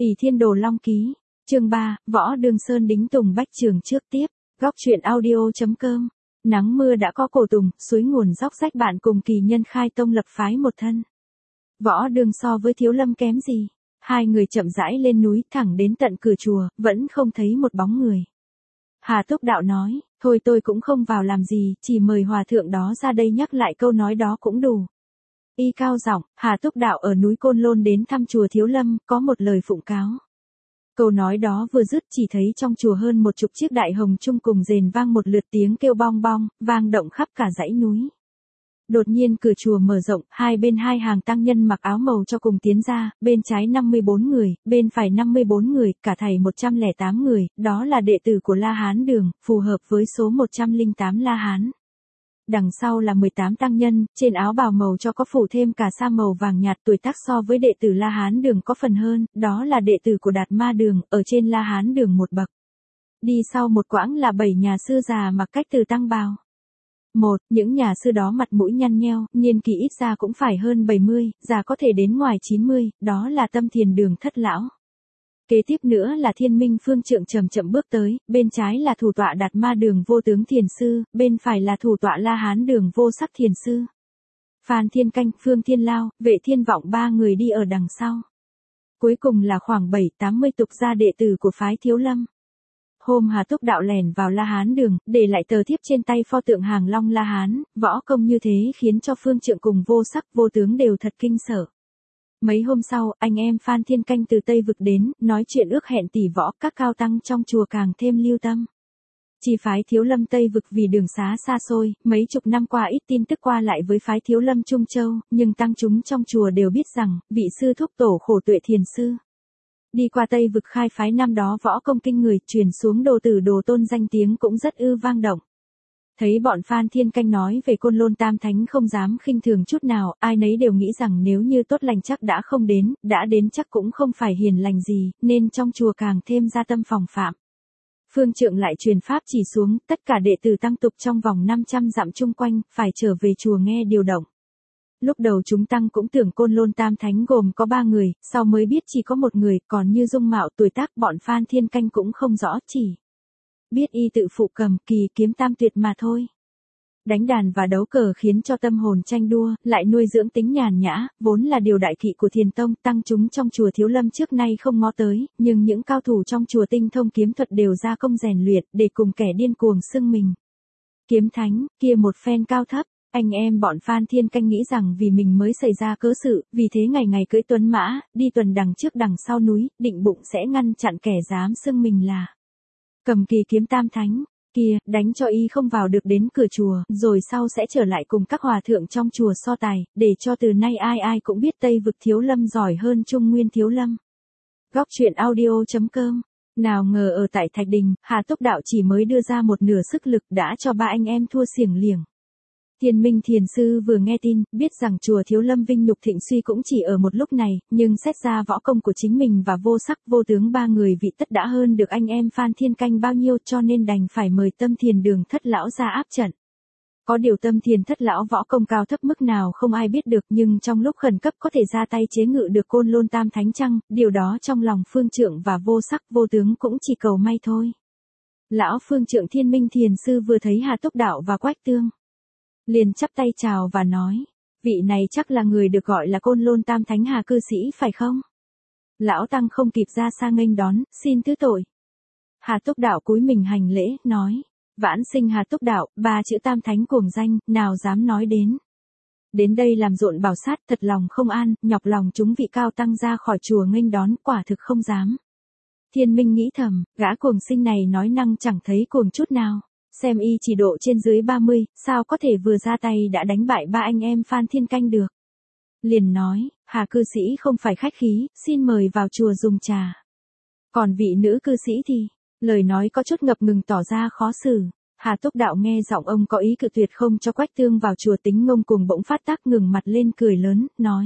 Ỷ Thiên Đồ Long Ký, chương 3, Võ Đường Sơn đính Tùng Bách Trường trước tiếp, góc truyện audio.com. Nắng mưa đã có cổ tùng, suối nguồn dốc rách bạn cùng kỳ nhân khai tông lập phái một thân. Võ Đường so với Thiếu Lâm kém gì? Hai người chậm rãi lên núi thẳng đến tận cửa chùa, vẫn không thấy một bóng người. Hà Túc Đạo nói, thôi tôi cũng không vào làm gì, chỉ mời hòa thượng đó ra đây nhắc lại câu nói đó cũng đủ. Y cao giọng, Hà Túc Đạo ở núi Côn Lôn đến thăm chùa Thiếu Lâm, có một lời phụng cáo. Câu nói đó vừa dứt chỉ thấy trong chùa hơn 10 chiếc đại hồng chung cùng rền vang một lượt tiếng kêu bong bong, vang động khắp cả dãy núi. Đột nhiên cửa chùa mở rộng, hai bên hai hàng tăng nhân mặc áo màu cho cùng tiến ra, bên trái 54 người, bên phải 54 người, cả thảy 108 người, đó là đệ tử của La Hán Đường, phù hợp với số 108 La Hán. Đằng sau là 18 tăng nhân, trên áo bào màu cho có phủ thêm cả sa màu vàng nhạt, tuổi tác so với đệ tử La Hán Đường có phần hơn, đó là đệ tử của Đạt Ma Đường, ở trên La Hán Đường một bậc. Đi sau một quãng là 7 nhà sư già mặc cách từ tăng bào. Những nhà sư đó mặt mũi nhăn nheo, niên kỷ ít ra cũng phải hơn 70, già có thể đến ngoài 90, đó là Tâm Thiền Đường thất lão. Kế tiếp nữa là Thiên Minh Phương Trượng chậm chậm bước tới, bên trái là thủ tọa Đạt Ma Đường Vô Tướng Thiền Sư, bên phải là thủ tọa La Hán Đường Vô Sắc Thiền Sư. Phan Thiên Canh, Phương Thiên Lao, Vệ Thiên Vọng ba người đi ở đằng sau. Cuối cùng là khoảng 7-80 tục gia đệ tử của phái Thiếu Lâm. Hôm Hà Túc Đạo lèn vào La Hán Đường, để lại tờ thiếp trên tay pho tượng Hàng Long La Hán, võ công như thế khiến cho Phương Trượng cùng Vô Sắc Vô Tướng đều thật kinh sợ. Mấy hôm sau, anh em Phan Thiên Canh từ Tây Vực đến, nói chuyện ước hẹn tỷ võ, các cao tăng trong chùa càng thêm lưu tâm. Chỉ phái Thiếu Lâm Tây Vực vì đường xá xa xôi, mấy chục năm qua ít tin tức qua lại với phái Thiếu Lâm Trung Châu, nhưng tăng chúng trong chùa đều biết rằng, vị sư thúc tổ Khổ Tuệ Thiền Sư đi qua Tây Vực khai phái năm đó võ công kinh người, truyền xuống Đồ Tử Đồ Tôn danh tiếng cũng rất vang động. Thấy bọn Phan Thiên Canh nói về Côn Lôn Tam Thánh không dám khinh thường chút nào, ai nấy đều nghĩ rằng nếu như tốt lành chắc đã không đến, đã đến chắc cũng không phải hiền lành gì, nên trong chùa càng thêm gia tâm phòng phạm. Phương Trượng lại truyền pháp chỉ xuống, tất cả đệ tử tăng tục trong vòng 500 dặm chung quanh, phải trở về chùa nghe điều động. Lúc đầu chúng tăng cũng tưởng Côn Lôn Tam Thánh gồm có 3 người, sau mới biết chỉ có một người, còn như dung mạo tuổi tác bọn Phan Thiên Canh cũng không rõ, chỉ biết y tự phụ cầm kỳ kiếm tam tuyệt mà thôi. Đánh đàn và đấu cờ khiến cho tâm hồn tranh đua, lại nuôi dưỡng tính nhàn nhã, vốn là điều đại kỵ của Thiền Tông, tăng chúng trong chùa Thiếu Lâm trước nay không ngó tới, nhưng những cao thủ trong chùa tinh thông kiếm thuật đều ra công rèn luyện, để cùng kẻ điên cuồng xưng mình kiếm thánh, kia một phen cao thấp. Anh em bọn Phan Thiên Canh nghĩ rằng vì mình mới xảy ra cớ sự, vì thế ngày ngày cưỡi tuấn mã, đi tuần đằng trước đằng sau núi, định bụng sẽ ngăn chặn kẻ dám xưng mình là Cầm Kỳ kiếm Tam Thánh, kia, đánh cho y không vào được đến cửa chùa, rồi sau sẽ trở lại cùng các hòa thượng trong chùa so tài, để cho từ nay ai ai cũng biết Tây Vực Thiếu Lâm giỏi hơn Trung Nguyên Thiếu Lâm. Góc truyện audio.com. Nào ngờ ở tại Thạch Đình, Hà Túc Đạo chỉ mới đưa ra một nửa sức lực đã cho ba anh em thua xiềng liềng. Thiên Minh Thiền Sư vừa nghe tin, biết rằng chùa Thiếu Lâm vinh nhục thịnh suy cũng chỉ ở một lúc này, nhưng xét ra võ công của chính mình và Vô Sắc Vô Tướng ba người vị tất đã hơn được anh em Phan Thiên Canh bao nhiêu, cho nên đành phải mời Tâm Thiền Đường thất lão ra áp trận. Có điều Tâm Thiền thất lão võ công cao thấp mức nào không ai biết được, nhưng trong lúc khẩn cấp có thể ra tay chế ngự được Côn Lôn Tam Thánh chăng, điều đó trong lòng Phương Trượng và Vô Sắc Vô Tướng cũng chỉ cầu may thôi. Lão Phương Trượng Thiên Minh Thiền Sư vừa thấy Hà Túc Đạo và Quách Tương, liền chắp tay chào và nói, vị này chắc là người được gọi là Côn Lôn Tam Thánh Hà cư sĩ phải không? Lão Tăng không kịp ra xa nghênh đón, xin thứ tội. Hà Túc Đạo cúi mình hành lễ, nói, vãn sinh Hà Túc Đạo, 3 chữ Tam Thánh cuồng danh, nào dám nói đến. Đến đây làm rộn bảo sát, thật lòng không an, nhọc lòng chúng vị cao tăng ra khỏi chùa nghênh đón, quả thực không dám. Thiên Minh nghĩ thầm, gã cuồng sinh này nói năng chẳng thấy cuồng chút nào. Xem y chỉ độ trên dưới 30, sao có thể vừa ra tay đã đánh bại ba anh em Phan Thiên Canh được. Liền nói, Hà cư sĩ không phải khách khí, xin mời vào chùa dùng trà. Còn vị nữ cư sĩ thì, lời nói có chút ngập ngừng tỏ ra khó xử. Hà Túc Đạo nghe giọng ông có ý cự tuyệt không cho Quách Tương vào chùa, tính ngông cuồng bỗng phát tác ngừng mặt lên cười lớn, nói.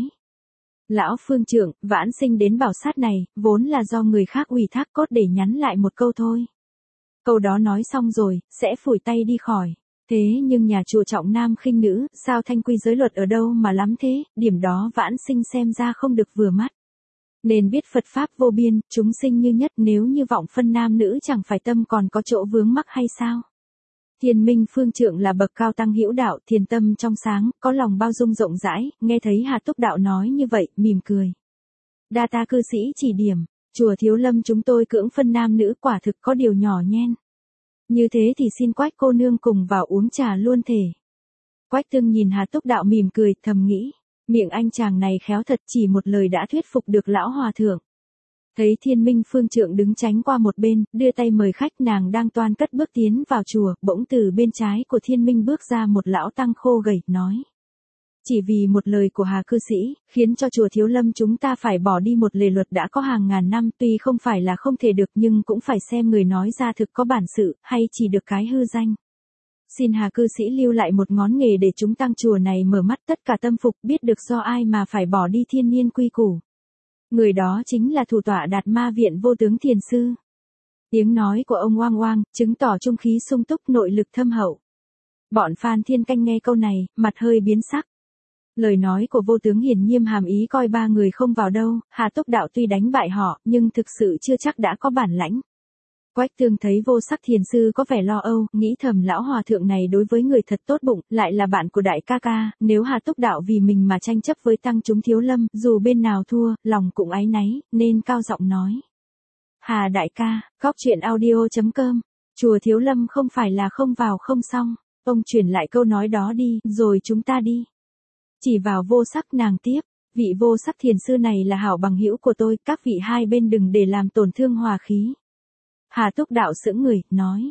Lão Phương Trượng, vãn sinh đến bảo sát này, vốn là do người khác ủy thác cốt để nhắn lại một câu thôi. Câu đó nói xong rồi, sẽ phủi tay đi khỏi. Thế nhưng nhà chùa trọng nam khinh nữ, sao thanh quy giới luật ở đâu mà lắm thế, điểm đó vãn sinh xem ra không được vừa mắt. Nên biết Phật Pháp vô biên, chúng sinh như nhất, nếu như vọng phân nam nữ chẳng phải tâm còn có chỗ vướng mắc hay sao? Thiên Minh Phương Trượng là bậc cao tăng hữu đạo, thiền tâm trong sáng, có lòng bao dung rộng rãi, nghe thấy Hà Túc Đạo nói như vậy, mỉm cười. Đa ta cư sĩ chỉ điểm, chùa Thiếu Lâm chúng tôi cưỡng phân nam nữ quả thực có điều nhỏ nhen. Như thế thì xin Quách cô nương cùng vào uống trà luôn thể. Quách Tương nhìn Hà Túc Đạo mỉm cười, thầm nghĩ, miệng anh chàng này khéo thật, chỉ một lời đã thuyết phục được lão hòa thượng. Thấy Thiên Minh Phương Trượng đứng tránh qua một bên, đưa tay mời khách, nàng đang toan cất bước tiến vào chùa, bỗng từ bên trái của Thiên Minh bước ra một lão tăng khô gầy, nói. Chỉ vì một lời của Hà cư sĩ, khiến cho chùa Thiếu Lâm chúng ta phải bỏ đi một lề luật đã có hàng ngàn năm, tuy không phải là không thể được nhưng cũng phải xem người nói ra thực có bản sự, hay chỉ được cái hư danh. Xin Hà cư sĩ lưu lại một ngón nghề để chúng tăng chùa này mở mắt tất cả tâm phục, biết được do ai mà phải bỏ đi thiên niên quy củ. Người đó chính là thủ tọa Đạt Ma Viện Vô Tướng Thiền Sư. Tiếng nói của ông oang oang, chứng tỏ trung khí sung túc, nội lực thâm hậu. Bọn Phan Thiên Canh nghe câu này, mặt hơi biến sắc. Lời nói của Vô Tướng hiển nhiên hàm ý coi ba người không vào đâu, Hà Túc Đạo tuy đánh bại họ, nhưng thực sự chưa chắc đã có bản lãnh. Quách Tương thấy Vô Sắc Thiền Sư có vẻ lo âu, nghĩ thầm lão hòa thượng này đối với người thật tốt bụng, lại là bạn của đại ca ca, nếu Hà Túc Đạo vì mình mà tranh chấp với tăng chúng Thiếu Lâm, dù bên nào thua, lòng cũng áy náy, nên cao giọng nói. Hà đại ca, góc truyện audio.com, chùa Thiếu Lâm không phải là không vào không xong, ông chuyển lại câu nói đó đi, rồi chúng ta đi. Chỉ vào Vô Sắc nàng tiếp, vị Vô Sắc Thiền Sư này là hảo bằng hữu của tôi, các vị hai bên đừng để làm tổn thương hòa khí. Hà Túc Đạo sững người, nói,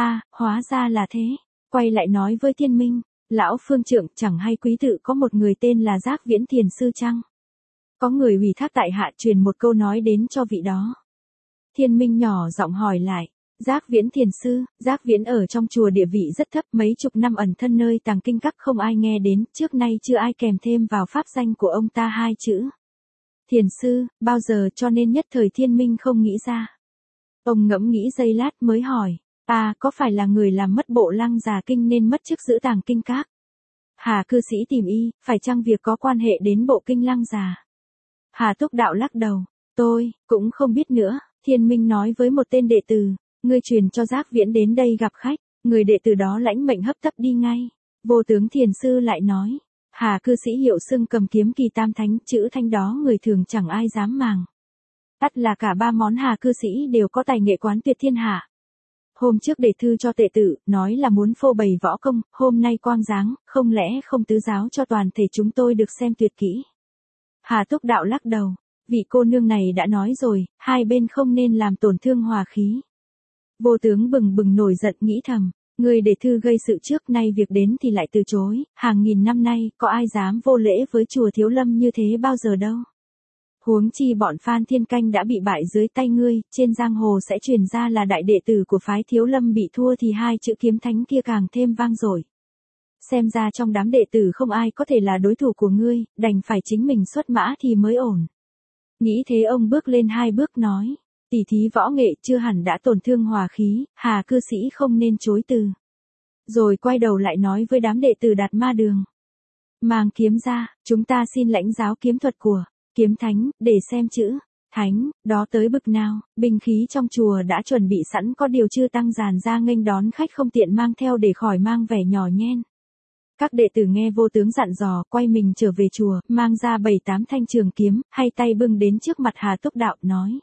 hóa ra là thế, quay lại nói với Thiên Minh, lão Phương Trượng chẳng hay quý tự có một người tên là Giác Viễn Thiền Sư chăng? Có người ủy thác tại hạ truyền một câu nói đến cho vị đó. Thiên Minh nhỏ giọng hỏi lại, Giác Viễn Thiền Sư, Giác Viễn ở trong chùa địa vị rất thấp, mấy chục năm ẩn thân nơi tàng kinh các không ai nghe đến, trước nay chưa ai kèm thêm vào pháp danh của ông ta hai chữ. Thiền Sư, bao giờ cho nên nhất thời Thiên Minh không nghĩ ra. Ông ngẫm nghĩ giây lát mới hỏi, có phải là người làm mất bộ Lăng Già Kinh nên mất chức giữ tàng kinh các? Hà cư sĩ tìm y, phải chăng việc có quan hệ đến bộ kinh Lăng Già? Hà Túc Đạo lắc đầu, tôi cũng không biết nữa. Thiên Minh nói với một tên đệ tử, ngươi truyền cho Giác Viễn đến đây gặp khách, người đệ tử đó lãnh mệnh hấp tấp đi ngay. Vô Tướng Thiền Sư lại nói, Hà cư sĩ hiệu xưng cầm kiếm kỳ tam thánh, chữ thanh đó người thường chẳng ai dám màng. Ắt là cả ba món Hà cư sĩ đều có tài nghệ quán tuyệt thiên hạ. Hôm trước để thư cho tệ tử, nói là muốn phô bày võ công, hôm nay quang giáng, không lẽ không tứ giáo cho toàn thể chúng tôi được xem tuyệt kỹ. Hà Túc Đạo lắc đầu, vị cô nương này đã nói rồi, hai bên không nên làm tổn thương hòa khí. Vô Tướng bừng bừng nổi giận nghĩ thầm, người để thư gây sự trước nay việc đến thì lại từ chối, hàng nghìn năm nay có ai dám vô lễ với chùa Thiếu Lâm như thế bao giờ đâu. Huống chi bọn Phan Thiên Canh đã bị bại dưới tay ngươi, trên giang hồ sẽ truyền ra là đại đệ tử của phái Thiếu Lâm bị thua thì hai chữ kiếm thánh kia càng thêm vang dội. Xem ra trong đám đệ tử không ai có thể là đối thủ của ngươi, đành phải chính mình xuất mã thì mới ổn. Nghĩ thế ông bước lên hai bước nói, tỉ thí võ nghệ chưa hẳn đã tổn thương hòa khí, Hà cư sĩ không nên chối từ. Rồi quay đầu lại nói với đám đệ tử Đạt Ma Đường. Mang kiếm ra, chúng ta xin lãnh giáo kiếm thuật của kiếm thánh, để xem chữ thánh đó tới bực nào. Binh khí trong chùa đã chuẩn bị sẵn, có điều chưa tăng dàn ra nghênh đón khách không tiện mang theo để khỏi mang vẻ nhỏ nhen. Các đệ tử nghe Vô Tướng dặn dò, quay mình trở về chùa, mang ra 7-8 thanh trường kiếm, hay tay bưng đến trước mặt Hà Túc Đạo, nói.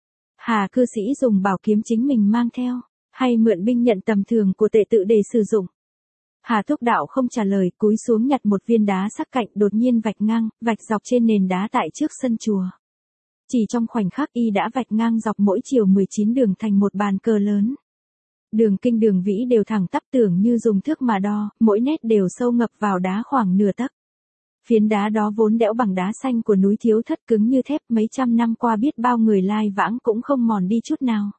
Hà cư sĩ dùng bảo kiếm chính mình mang theo, hay mượn binh nhận tầm thường của tệ tự để sử dụng? Hà Túc Đạo không trả lời, cúi xuống nhặt một viên đá sắc cạnh, đột nhiên vạch ngang, vạch dọc trên nền đá tại trước sân chùa. Chỉ trong khoảnh khắc y đã vạch ngang dọc mỗi chiều 19 đường thành một bàn cờ lớn. Đường kinh đường vĩ đều thẳng tắp, tưởng như dùng thước mà đo, mỗi nét đều sâu ngập vào đá khoảng nửa tấc. Phiến đá đó vốn đẽo bằng đá xanh của núi Thiếu Thất, cứng như thép, mấy trăm năm qua biết bao người lai vãng cũng không mòn đi chút nào.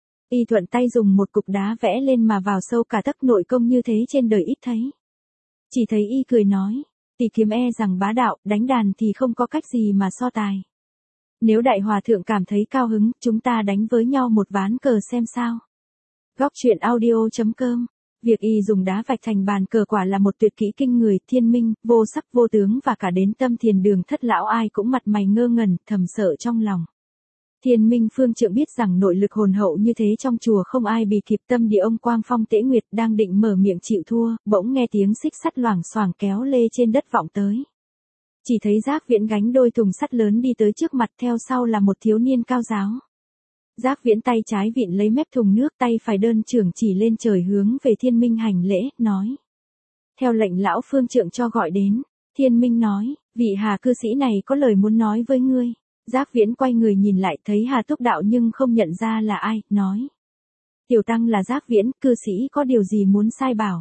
Y thuận tay dùng một cục đá vẽ lên mà vào sâu cả tấc, nội công như thế trên đời ít thấy. Chỉ thấy y cười nói, tỷ kiếm e rằng bá đạo, đánh đàn thì không có cách gì mà so tài. Nếu đại hòa thượng cảm thấy cao hứng, chúng ta đánh với nhau một ván cờ xem sao. Góc truyện audio.com Việc y dùng đá vạch thành bàn cờ quả là một tuyệt kỹ kinh người, Thiên Minh, Vô Sắc Vô Tướng và cả đến Tâm Thiền Đường Thất lão ai cũng mặt mày ngơ ngẩn, thầm sợ trong lòng. Thiên Minh Phương Trượng biết rằng nội lực hồn hậu như thế trong chùa không ai bì kịp, tâm địa ông Quang Phong Tễ Nguyệt đang định mở miệng chịu thua, bỗng nghe tiếng xích sắt loảng xoảng kéo lê trên đất vọng tới. Chỉ thấy Giác Viễn gánh đôi thùng sắt lớn đi tới trước mặt, theo sau là một thiếu niên cao giáo. Giác Viễn tay trái vịn lấy mép thùng nước, tay phải đơn trưởng chỉ lên trời hướng về Thiên Minh hành lễ, nói. Theo lệnh lão Phương Trượng cho gọi đến. Thiên Minh nói, vị Hà cư sĩ này có lời muốn nói với ngươi. Giác Viễn quay người nhìn lại thấy Hà Túc Đạo nhưng không nhận ra là ai, nói. Tiểu tăng là Giác Viễn, cư sĩ có điều gì muốn sai bảo.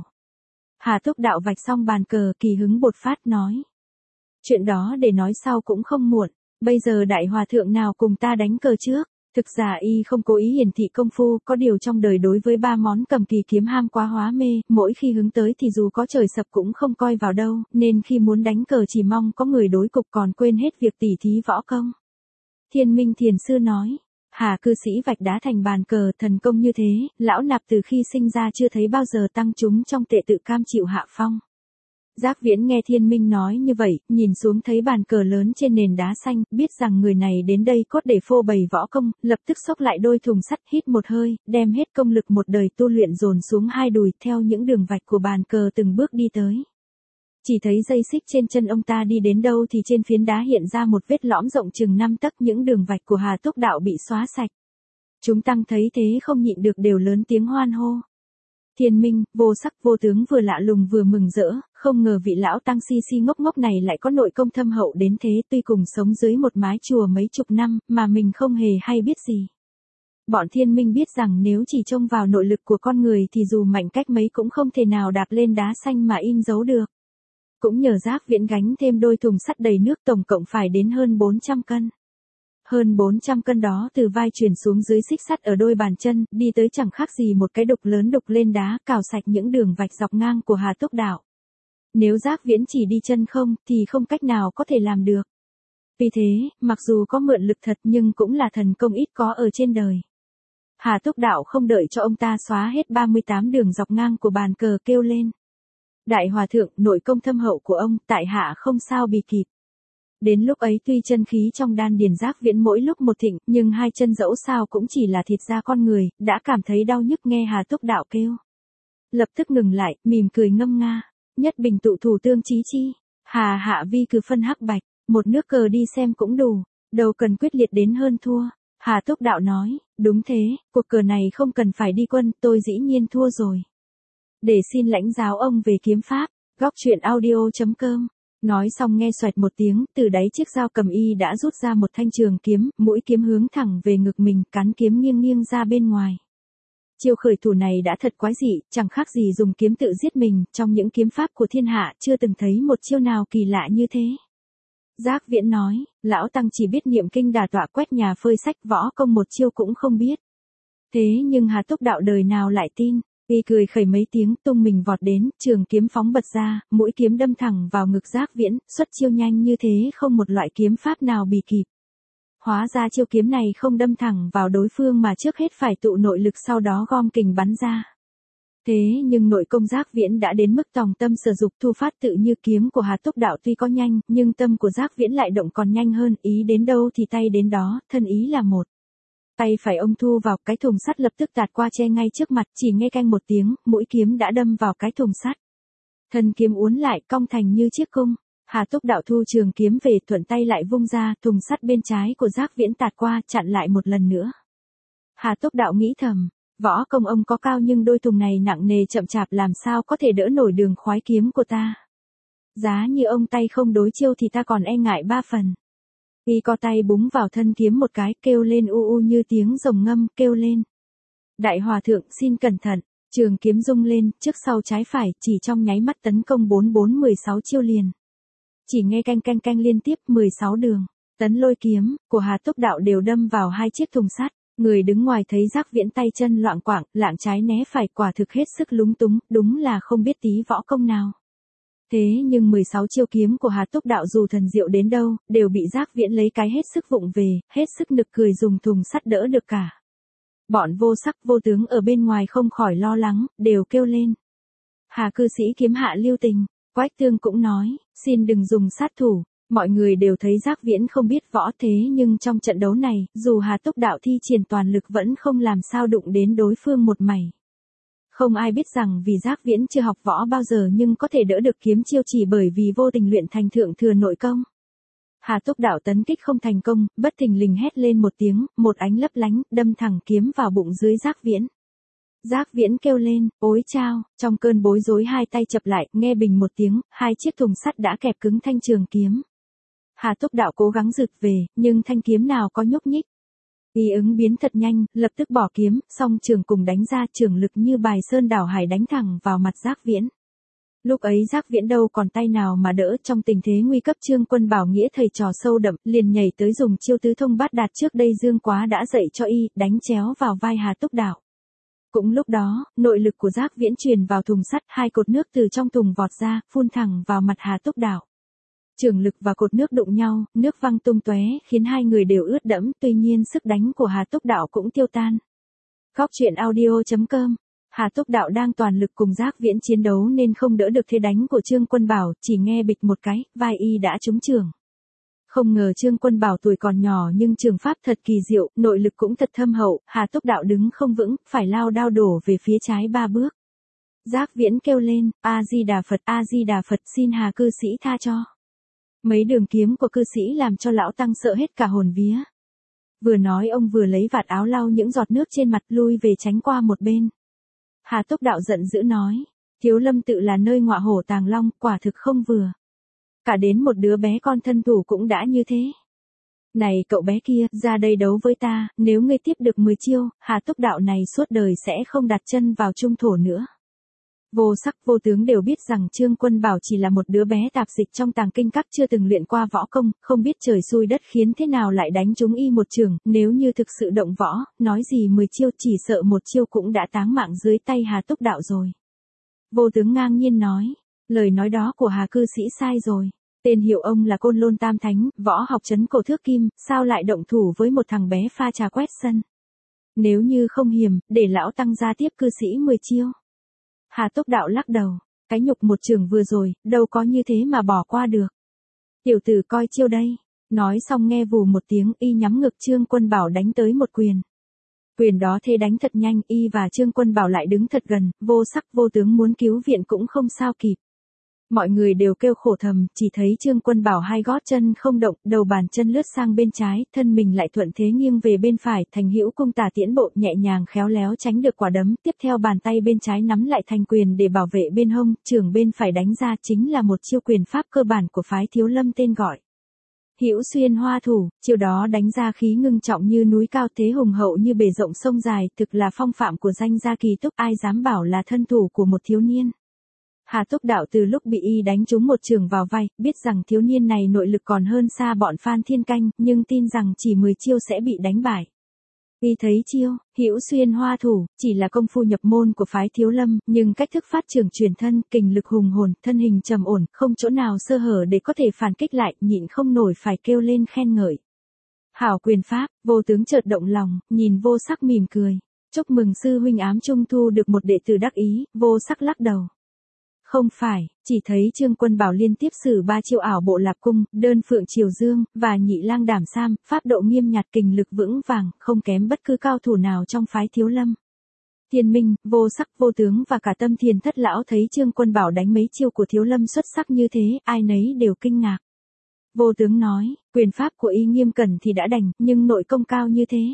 Hà Túc Đạo vạch xong bàn cờ, kỳ hứng bột phát nói. Chuyện đó để nói sau cũng không muộn, bây giờ đại hòa thượng nào cùng ta đánh cờ trước. Thực ra y không cố ý hiển thị công phu, có điều trong đời đối với ba món cầm kỳ kiếm ham quá hóa mê, mỗi khi hứng tới thì dù có trời sập cũng không coi vào đâu, nên khi muốn đánh cờ chỉ mong có người đối cục còn quên hết việc tỉ thí võ công. Thiên Minh Thiền Sư nói, Hà cư sĩ vạch đá thành bàn cờ, thần công như thế, lão nạp từ khi sinh ra chưa thấy bao giờ tăng chúng trong tệ tự cam chịu hạ phong. Giác Viễn nghe Thiên Minh nói như vậy, nhìn xuống thấy bàn cờ lớn trên nền đá xanh, biết rằng người này đến đây cốt để phô bày võ công, lập tức xốc lại đôi thùng sắt, hít một hơi, đem hết công lực một đời tu luyện dồn xuống hai đùi, theo những đường vạch của bàn cờ từng bước đi tới. Chỉ thấy dây xích trên chân ông ta đi đến đâu thì trên phiến đá hiện ra một vết lõm rộng chừng 5 tấc, những đường vạch của Hà Túc Đạo bị xóa sạch. Chúng tăng thấy thế không nhịn được đều lớn tiếng hoan hô. Thiên Minh, Vô Sắc Vô Tướng vừa lạ lùng vừa mừng rỡ, không ngờ vị lão tăng si si ngốc ngốc này lại có nội công thâm hậu đến thế, tuy cùng sống dưới một mái chùa mấy chục năm, mà mình không hề hay biết gì. Bọn Thiên Minh biết rằng nếu chỉ trông vào nội lực của con người thì dù mạnh cách mấy cũng không thể nào đạp lên đá xanh mà in dấu được. Cũng nhờ Giác Viễn gánh thêm đôi thùng sắt đầy nước tổng cộng phải đến hơn 400 cân. Hơn 400 cân đó từ vai truyền xuống dưới xích sắt ở đôi bàn chân, đi tới chẳng khác gì một cái đục lớn đục lên đá, cào sạch những đường vạch dọc ngang của Hà Túc Đạo. Nếu Giác Viễn chỉ đi chân không, thì không cách nào có thể làm được. Vì thế, mặc dù có mượn lực thật nhưng cũng là thần công ít có ở trên đời. Hà Túc Đạo không đợi cho ông ta xóa hết 38 đường dọc ngang của bàn cờ kêu lên. Đại hòa thượng, nội công thâm hậu của ông, tại hạ không sao bì kịp. Đến lúc ấy tuy chân khí trong đan điền Giác Viễn mỗi lúc một thịnh, nhưng hai chân dẫu sao cũng chỉ là thịt da con người, đã cảm thấy đau nhức nghe Hà Túc Đạo kêu. Lập tức ngừng lại, mỉm cười ngâm nga. Nhất bình tụ thủ tương chí chi. Hà hạ vi cứ phân hắc bạch, một nước cờ đi xem cũng đủ, đâu cần quyết liệt đến hơn thua. Hà Túc Đạo nói, đúng thế, cuộc cờ này không cần phải đi quân, tôi dĩ nhiên thua rồi. Để xin lãnh giáo ông về kiếm pháp, góc truyện audio.com. Nói xong nghe xoẹt một tiếng, từ đáy chiếc dao cầm y đã rút ra một thanh trường kiếm, mũi kiếm hướng thẳng về ngực mình, cán kiếm nghiêng nghiêng ra bên ngoài. Chiêu khởi thủ này đã thật quái dị, chẳng khác gì dùng kiếm tự giết mình, trong những kiếm pháp của thiên hạ chưa từng thấy một chiêu nào kỳ lạ như thế. Giác Viễn nói, lão tăng chỉ biết niệm kinh đà tọa quét nhà phơi sách, võ công một chiêu cũng không biết. Thế nhưng Hà Túc Đạo đời nào lại tin. Y cười khẩy mấy tiếng, tung mình vọt đến, trường kiếm phóng bật ra, mũi kiếm đâm thẳng vào ngực Giác Viễn, xuất chiêu nhanh như thế không một loại kiếm pháp nào bì kịp. Hóa ra chiêu kiếm này không đâm thẳng vào đối phương mà trước hết phải tụ nội lực sau đó gom kình bắn ra. Thế nhưng nội công Giác Viễn đã đến mức tòng tâm sở dục, thu phát tự như kiếm của Hà Túc Đạo tuy có nhanh, nhưng tâm của Giác Viễn lại động còn nhanh hơn, ý đến đâu thì tay đến đó, thân ý là một. Tay phải ông thu vào, cái thùng sắt lập tức tạt qua che ngay trước mặt, chỉ nghe canh một tiếng, mũi kiếm đã đâm vào cái thùng sắt. Thân kiếm uốn lại, cong thành như chiếc cung. Hà Túc Đạo thu trường kiếm về, thuận tay lại vung ra, thùng sắt bên trái của Giác Viễn tạt qua, chặn lại một lần nữa. Hà Túc Đạo nghĩ thầm, võ công ông có cao nhưng đôi thùng này nặng nề chậm chạp làm sao có thể đỡ nổi đường khoái kiếm của ta. Giá như ông tay không đối chiêu thì ta còn e ngại 3 phần. Y co tay búng vào thân kiếm một cái, kêu lên u u như tiếng rồng ngâm, kêu lên. Đại hòa thượng xin cẩn thận, trường kiếm rung lên, trước sau trái phải, chỉ trong nháy mắt tấn công 44-16 chiêu liền. Chỉ nghe canh canh canh liên tiếp 16 đường, tấn lôi kiếm, của Hà Túc Đạo đều đâm vào hai chiếc thùng sắt. Người đứng ngoài thấy Giác Viễn tay chân loạng quạng, lạng trái né phải, quả thực hết sức lúng túng, đúng là không biết tí võ công nào. Thế nhưng 16 chiêu kiếm của Hà Túc Đạo dù thần diệu đến đâu, đều bị Giác Viễn lấy cái hết sức vụng về, hết sức nực cười dùng thùng sắt đỡ được cả. Bọn Vô Sắc Vô Tướng ở bên ngoài không khỏi lo lắng, đều kêu lên. Hà cư sĩ kiếm hạ lưu tình. Quách Tương cũng nói, xin đừng dùng sát thủ. Mọi người đều thấy Giác Viễn không biết võ thế nhưng trong trận đấu này, dù Hà Túc Đạo thi triển toàn lực vẫn không làm sao đụng đến đối phương một mảy. Không ai biết rằng vì Giác Viễn chưa học võ bao giờ nhưng có thể đỡ được kiếm chiêu chỉ bởi vì vô tình luyện thành thượng thừa nội công. Hà Túc Đạo tấn kích không thành công, bất thình lình hét lên một tiếng, một ánh lấp lánh, đâm thẳng kiếm vào bụng dưới Giác Viễn. Giác Viễn kêu lên, ối chao, trong cơn bối rối hai tay chập lại, nghe bình một tiếng, hai chiếc thùng sắt đã kẹp cứng thanh trường kiếm. Hà Túc Đạo cố gắng rụt về, nhưng thanh kiếm nào có nhúc nhích. Y ứng biến thật nhanh, lập tức bỏ kiếm, song trường cùng đánh ra trường lực như bài sơn đảo hải đánh thẳng vào mặt Giác Viễn. Lúc ấy Giác Viễn đâu còn tay nào mà đỡ, trong tình thế nguy cấp Trương Quân Bảo nghĩa thầy trò sâu đậm, liền nhảy tới dùng chiêu tứ thông bát đạt trước đây Dương Quá đã dạy cho y, đánh chéo vào vai Hà Túc Đạo. Cũng lúc đó, nội lực của Giác Viễn truyền vào thùng sắt, hai cột nước từ trong thùng vọt ra, phun thẳng vào mặt Hà Túc Đạo. Trường lực và cột nước đụng nhau, nước văng tung tóe, khiến hai người đều ướt đẫm, tuy nhiên sức đánh của Hà Túc Đạo cũng tiêu tan. Góc truyện audio.com. Hà Túc Đạo đang toàn lực cùng Giác Viễn chiến đấu nên không đỡ được thế đánh của Trương Quân Bảo, chỉ nghe bịch một cái, vai y đã trúng trường. Không ngờ Trương Quân Bảo tuổi còn nhỏ nhưng trường pháp thật kỳ diệu, nội lực cũng thật thâm hậu, Hà Túc Đạo đứng không vững, phải lao đao đổ về phía trái 3 bước. Giác Viễn kêu lên, A Di Đà Phật, xin Hà cư sĩ tha cho. Mấy đường kiếm của cư sĩ làm cho lão tăng sợ hết cả hồn vía. Vừa nói ông vừa lấy vạt áo lau những giọt nước trên mặt, lui về tránh qua một bên. Hà Túc Đạo giận dữ nói, Thiếu Lâm tự là nơi ngọa hổ tàng long, quả thực không vừa. Cả đến một đứa bé con thân thủ cũng đã như thế. Này cậu bé kia, ra đây đấu với ta, nếu ngươi tiếp được 10 chiêu, Hà Túc Đạo này suốt đời sẽ không đặt chân vào trung thổ nữa. Vô Sắc Vô Tướng đều biết rằng Trương Quân Bảo chỉ là một đứa bé tạp dịch trong tàng kinh các chưa từng luyện qua võ công, không biết trời xui đất khiến thế nào lại đánh trúng y một trường, nếu như thực sự động võ, nói gì 10 chiêu chỉ sợ một chiêu cũng đã táng mạng dưới tay Hà Túc Đạo rồi. Vô Tướng ngang nhiên nói, lời nói đó của Hà cư sĩ sai rồi. Tên hiệu ông là Côn Lôn Tam Thánh, võ học trấn cổ thước kim, sao lại động thủ với một thằng bé pha trà quét sân. Nếu như không hiềm, để lão tăng ra tiếp cư sĩ 10 chiêu. Hà Túc Đạo lắc đầu, cái nhục một trường vừa rồi, đâu có như thế mà bỏ qua được. Tiểu tử coi chiêu đây. Nói xong nghe vù một tiếng, y nhắm ngực Trương Quân Bảo đánh tới một quyền. Quyền đó thế đánh thật nhanh, y và Trương Quân Bảo lại đứng thật gần, Vô Sắc Vô Tướng muốn cứu viện cũng không sao kịp. Mọi người đều kêu khổ thầm, chỉ thấy Trương Quân Bảo hai gót chân không động, đầu bàn chân lướt sang bên trái, thân mình lại thuận thế nghiêng về bên phải, thành hữu cung tả tiễn bộ, nhẹ nhàng khéo léo tránh được quả đấm, tiếp theo bàn tay bên trái nắm lại thành quyền để bảo vệ bên hông, trường bên phải đánh ra chính là một chiêu quyền pháp cơ bản của phái Thiếu Lâm tên gọi Hữu Xuyên Hoa Thủ, chiêu đó đánh ra khí ngưng trọng như núi cao, thế hùng hậu như bể rộng sông dài, thực là phong phạm của danh gia kỳ túc, ai dám bảo là thân thủ của một thiếu niên. Hà Túc Đạo từ lúc bị y đánh trúng một trường vào vai, biết rằng thiếu niên này nội lực còn hơn xa bọn Phan Thiên Canh, nhưng tin rằng chỉ 10 chiêu sẽ bị đánh bại. Y thấy chiêu, Hữu Xuyên Hoa Thủ, chỉ là công phu nhập môn của phái Thiếu Lâm, nhưng cách thức phát trường truyền thân, kình lực hùng hồn, thân hình trầm ổn, không chỗ nào sơ hở để có thể phản kích lại, nhịn không nổi phải kêu lên khen ngợi. Hảo quyền pháp, Vô Tướng chợt động lòng, nhìn Vô Sắc mỉm cười. Chúc mừng sư huynh ám trung thu được một đệ tử đắc ý, Vô Sắc lắc đầu. Không phải, chỉ thấy Trương Quân Bảo liên tiếp sử 3 chiêu ảo bộ lạp cung, đơn phượng triều dương, và nhị lang đảm sam, pháp độ nghiêm nhạt, kình lực vững vàng, không kém bất cứ cao thủ nào trong phái Thiếu Lâm. Thiên Minh, Vô Sắc Vô Tướng và cả Tâm Thiền Thất lão thấy Trương Quân Bảo đánh mấy chiêu của Thiếu Lâm xuất sắc như thế, ai nấy đều kinh ngạc. Vô Tướng nói, quyền pháp của y nghiêm cẩn thì đã đành, nhưng nội công cao như thế.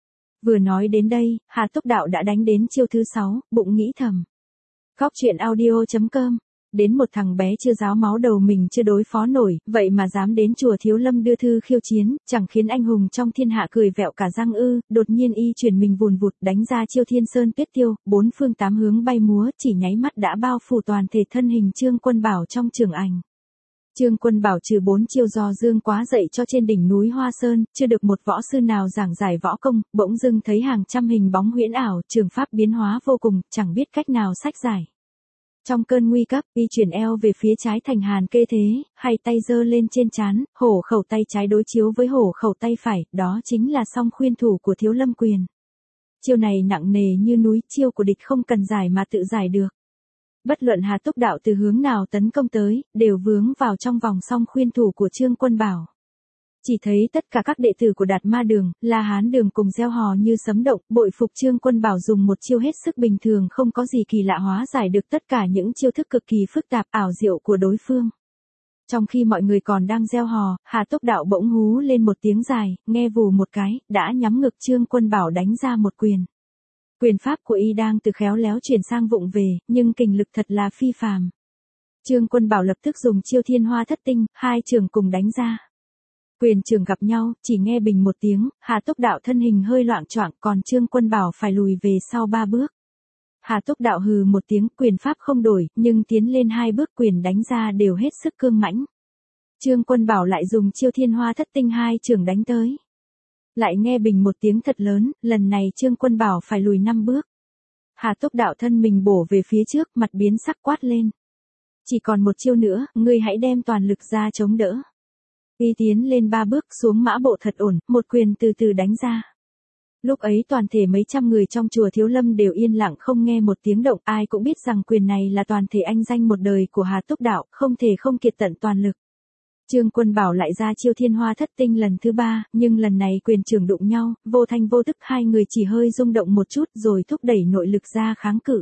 Vừa nói đến đây, Hà Túc Đạo đã đánh đến chiêu thứ 6, bụng nghĩ thầm. Góc truyện audio.com. Đến một thằng bé chưa ráo máu đầu mình chưa đối phó nổi, vậy mà dám đến chùa Thiếu Lâm đưa thư khiêu chiến, chẳng khiến anh hùng trong thiên hạ cười vẹo cả răng ư. Đột nhiên y chuyển mình vùn vụt đánh ra chiêu Thiên Sơn Tuyết Tiêu, 4 phương 8 hướng bay múa, chỉ nháy mắt đã bao phủ toàn thể thân hình Trương Quân Bảo trong trường ảnh. Trương Quân Bảo trừ 4 chiêu do Dương Quá dạy cho trên đỉnh núi Hoa Sơn, chưa được một võ sư nào giảng giải võ công, bỗng dưng thấy hàng trăm hình bóng huyễn ảo, trường pháp biến hóa vô cùng, chẳng biết cách nào sách giải. Trong cơn nguy cấp, y chuyển eo về phía trái thành hàn kê thế, hai tay giơ lên trên trán, hổ khẩu tay trái đối chiếu với hổ khẩu tay phải, đó chính là song khuyên thủ của Thiếu Lâm quyền. Chiêu này nặng nề như núi, chiêu của địch không cần giải mà tự giải được. Bất luận Hà Túc Đạo từ hướng nào tấn công tới, đều vướng vào trong vòng song khuyên thủ của Trương Quân Bảo. Chỉ thấy tất cả các đệ tử của Đạt Ma Đường, La Hán Đường cùng reo hò như sấm động, bội phục Trương Quân Bảo dùng một chiêu hết sức bình thường không có gì kỳ lạ hóa giải được tất cả những chiêu thức cực kỳ phức tạp ảo diệu của đối phương. Trong khi mọi người còn đang reo hò, Hà Túc Đạo bỗng hú lên một tiếng dài, nghe vù một cái, đã nhắm ngực Trương Quân Bảo đánh ra một quyền. Quyền pháp của y đang từ khéo léo chuyển sang vụng về, nhưng kình lực thật là phi phàm. Trương Quân Bảo lập tức dùng chiêu Thiên Hoa Thất Tinh, hai trường cùng đánh ra. Quyền trường gặp nhau, chỉ nghe bình một tiếng, Hà Túc Đạo thân hình hơi loạng choạng, còn Trương Quân Bảo phải lùi về sau 3 bước. Hà Túc Đạo hừ một tiếng, quyền pháp không đổi, nhưng tiến lên 2 bước quyền đánh ra đều hết sức cương mãnh. Trương Quân Bảo lại dùng chiêu Thiên Hoa Thất Tinh hai trường đánh tới. Lại nghe bình một tiếng thật lớn, lần này Trương Quân Bảo phải lùi 5 bước. Hà Túc Đạo thân mình bổ về phía trước, mặt biến sắc quát lên. Chỉ còn một chiêu nữa, ngươi hãy đem toàn lực ra chống đỡ. Y tiến lên 3 bước xuống mã bộ thật ổn, một quyền từ từ đánh ra. Lúc ấy toàn thể mấy trăm người trong chùa Thiếu Lâm đều yên lặng không nghe một tiếng động, ai cũng biết rằng quyền này là toàn thể anh danh một đời của Hà Túc Đạo, không thể không kiệt tận toàn lực. Trương Quân Bảo lại ra chiêu Thiên Hoa Thất Tinh lần thứ 3, nhưng lần này quyền trường đụng nhau, vô thanh vô tức hai người chỉ hơi rung động một chút rồi thúc đẩy nội lực ra kháng cự.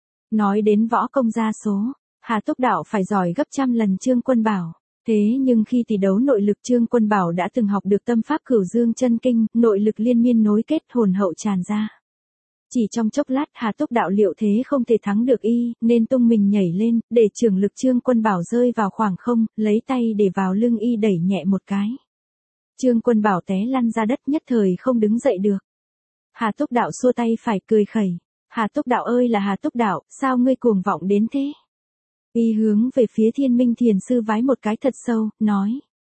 Nói đến võ công gia số, Hà Túc Đạo phải giỏi gấp trăm lần Trương Quân Bảo. Thế nhưng khi tỷ đấu nội lực Trương Quân Bảo đã từng học được tâm pháp Cửu Dương Chân Kinh, nội lực liên miên nối kết hồn hậu tràn ra. Chỉ trong chốc lát Hà Túc Đạo liệu thế không thể thắng được y, nên tung mình nhảy lên, để trường lực Trương Quân Bảo rơi vào khoảng không, lấy tay để vào lưng y đẩy nhẹ một cái. Trương Quân Bảo té lăn ra đất nhất thời không đứng dậy được. Hà Túc Đạo xua tay phải cười khẩy. Hà Túc Đạo ơi là Hà Túc Đạo, sao ngươi cuồng vọng đến thế? Y hướng về phía Thiên Minh Thiền Sư vái một cái thật sâu, nói.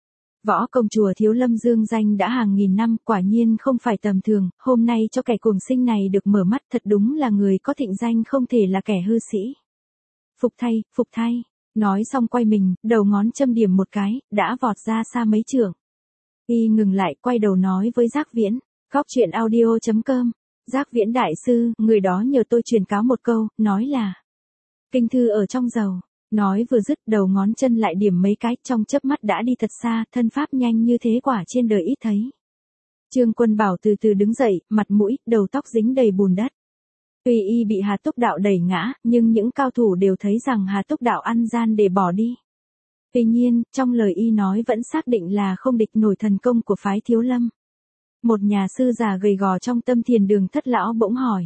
Võ công chùa Thiếu Lâm dương danh đã hàng nghìn năm, quả nhiên không phải tầm thường, hôm nay cho kẻ cuồng sinh này được mở mắt thật đúng là người có thịnh danh không thể là kẻ hư sĩ. Phục thay, nói xong quay mình, đầu ngón châm điểm một cái, đã vọt ra xa mấy trượng. Y ngừng lại quay đầu nói với Giác Viễn, Góc Truyện Audio.com, Giác Viễn đại sư, người đó nhờ tôi truyền cáo một câu, nói là kinh thư ở trong dầu. Nói vừa dứt đầu ngón chân lại điểm mấy cái, trong chớp mắt đã đi thật xa, thân pháp nhanh như thế quả trên đời ít thấy. Trương Quân Bảo từ từ đứng dậy, mặt mũi, đầu tóc dính đầy bùn đất. Tuy y bị Hà Túc Đạo đẩy ngã, nhưng những cao thủ đều thấy rằng Hà Túc Đạo ăn gian để bỏ đi. Tuy nhiên, trong lời y nói vẫn xác định là không địch nổi thần công của phái Thiếu Lâm. Một nhà sư già gầy gò trong Tâm Thiền Đường Thất lão bỗng hỏi.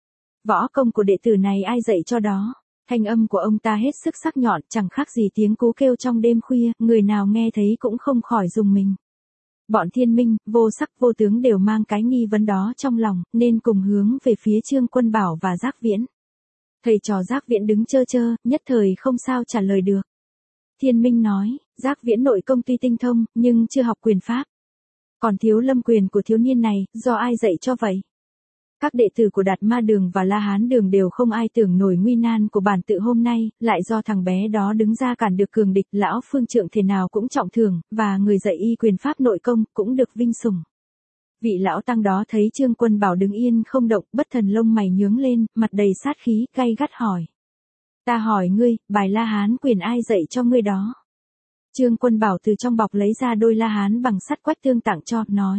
Võ công của đệ tử này ai dạy cho đó? Thanh âm của ông ta hết sức sắc nhọn, chẳng khác gì tiếng cú kêu trong đêm khuya, người nào nghe thấy cũng không khỏi rùng mình. Bọn Thiên Minh, Vô Sắc Vô Tướng đều mang cái nghi vấn đó trong lòng, nên cùng hướng về phía Trương Quân Bảo và Giác Viễn. Thầy trò Giác Viễn đứng chơ chơ, nhất thời không sao trả lời được. Thiên Minh nói, Giác Viễn nội công tuy tinh thông, nhưng chưa học quyền pháp. Còn Thiếu Lâm quyền của thiếu niên này, do ai dạy cho vậy? Các đệ tử của Đạt Ma Đường và La Hán Đường đều không ai tưởng nổi nguy nan của bản tự hôm nay, lại do thằng bé đó đứng ra cản được cường địch, lão phương trượng thể nào cũng trọng thưởng, và người dạy y quyền pháp nội công cũng được vinh sủng. Vị lão tăng đó thấy Trương Quân Bảo đứng yên không động, bất thần lông mày nhướng lên, mặt đầy sát khí, gay gắt hỏi. Ta hỏi ngươi, bài La Hán quyền ai dạy cho ngươi đó? Trương Quân Bảo từ trong bọc lấy ra đôi La Hán bằng sắt quách tương tặng cho, nói.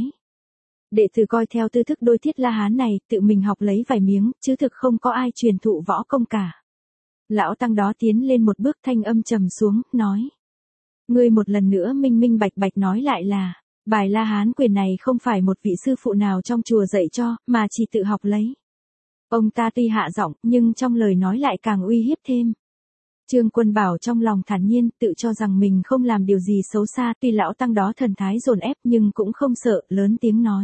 Đệ tử coi theo tư thức đôi thiết La Hán này, tự mình học lấy vài miếng, chứ thực không có ai truyền thụ võ công cả. Lão tăng đó tiến lên một bước thanh âm trầm xuống, nói. Ngươi một lần nữa minh minh bạch bạch nói lại là, bài La Hán quyền này không phải một vị sư phụ nào trong chùa dạy cho, mà chỉ tự học lấy. Ông ta tuy hạ giọng, nhưng trong lời nói lại càng uy hiếp thêm. Trương Quân Bảo trong lòng thản nhiên, tự cho rằng mình không làm điều gì xấu xa, tuy lão tăng đó thần thái dồn ép nhưng cũng không sợ, lớn tiếng nói.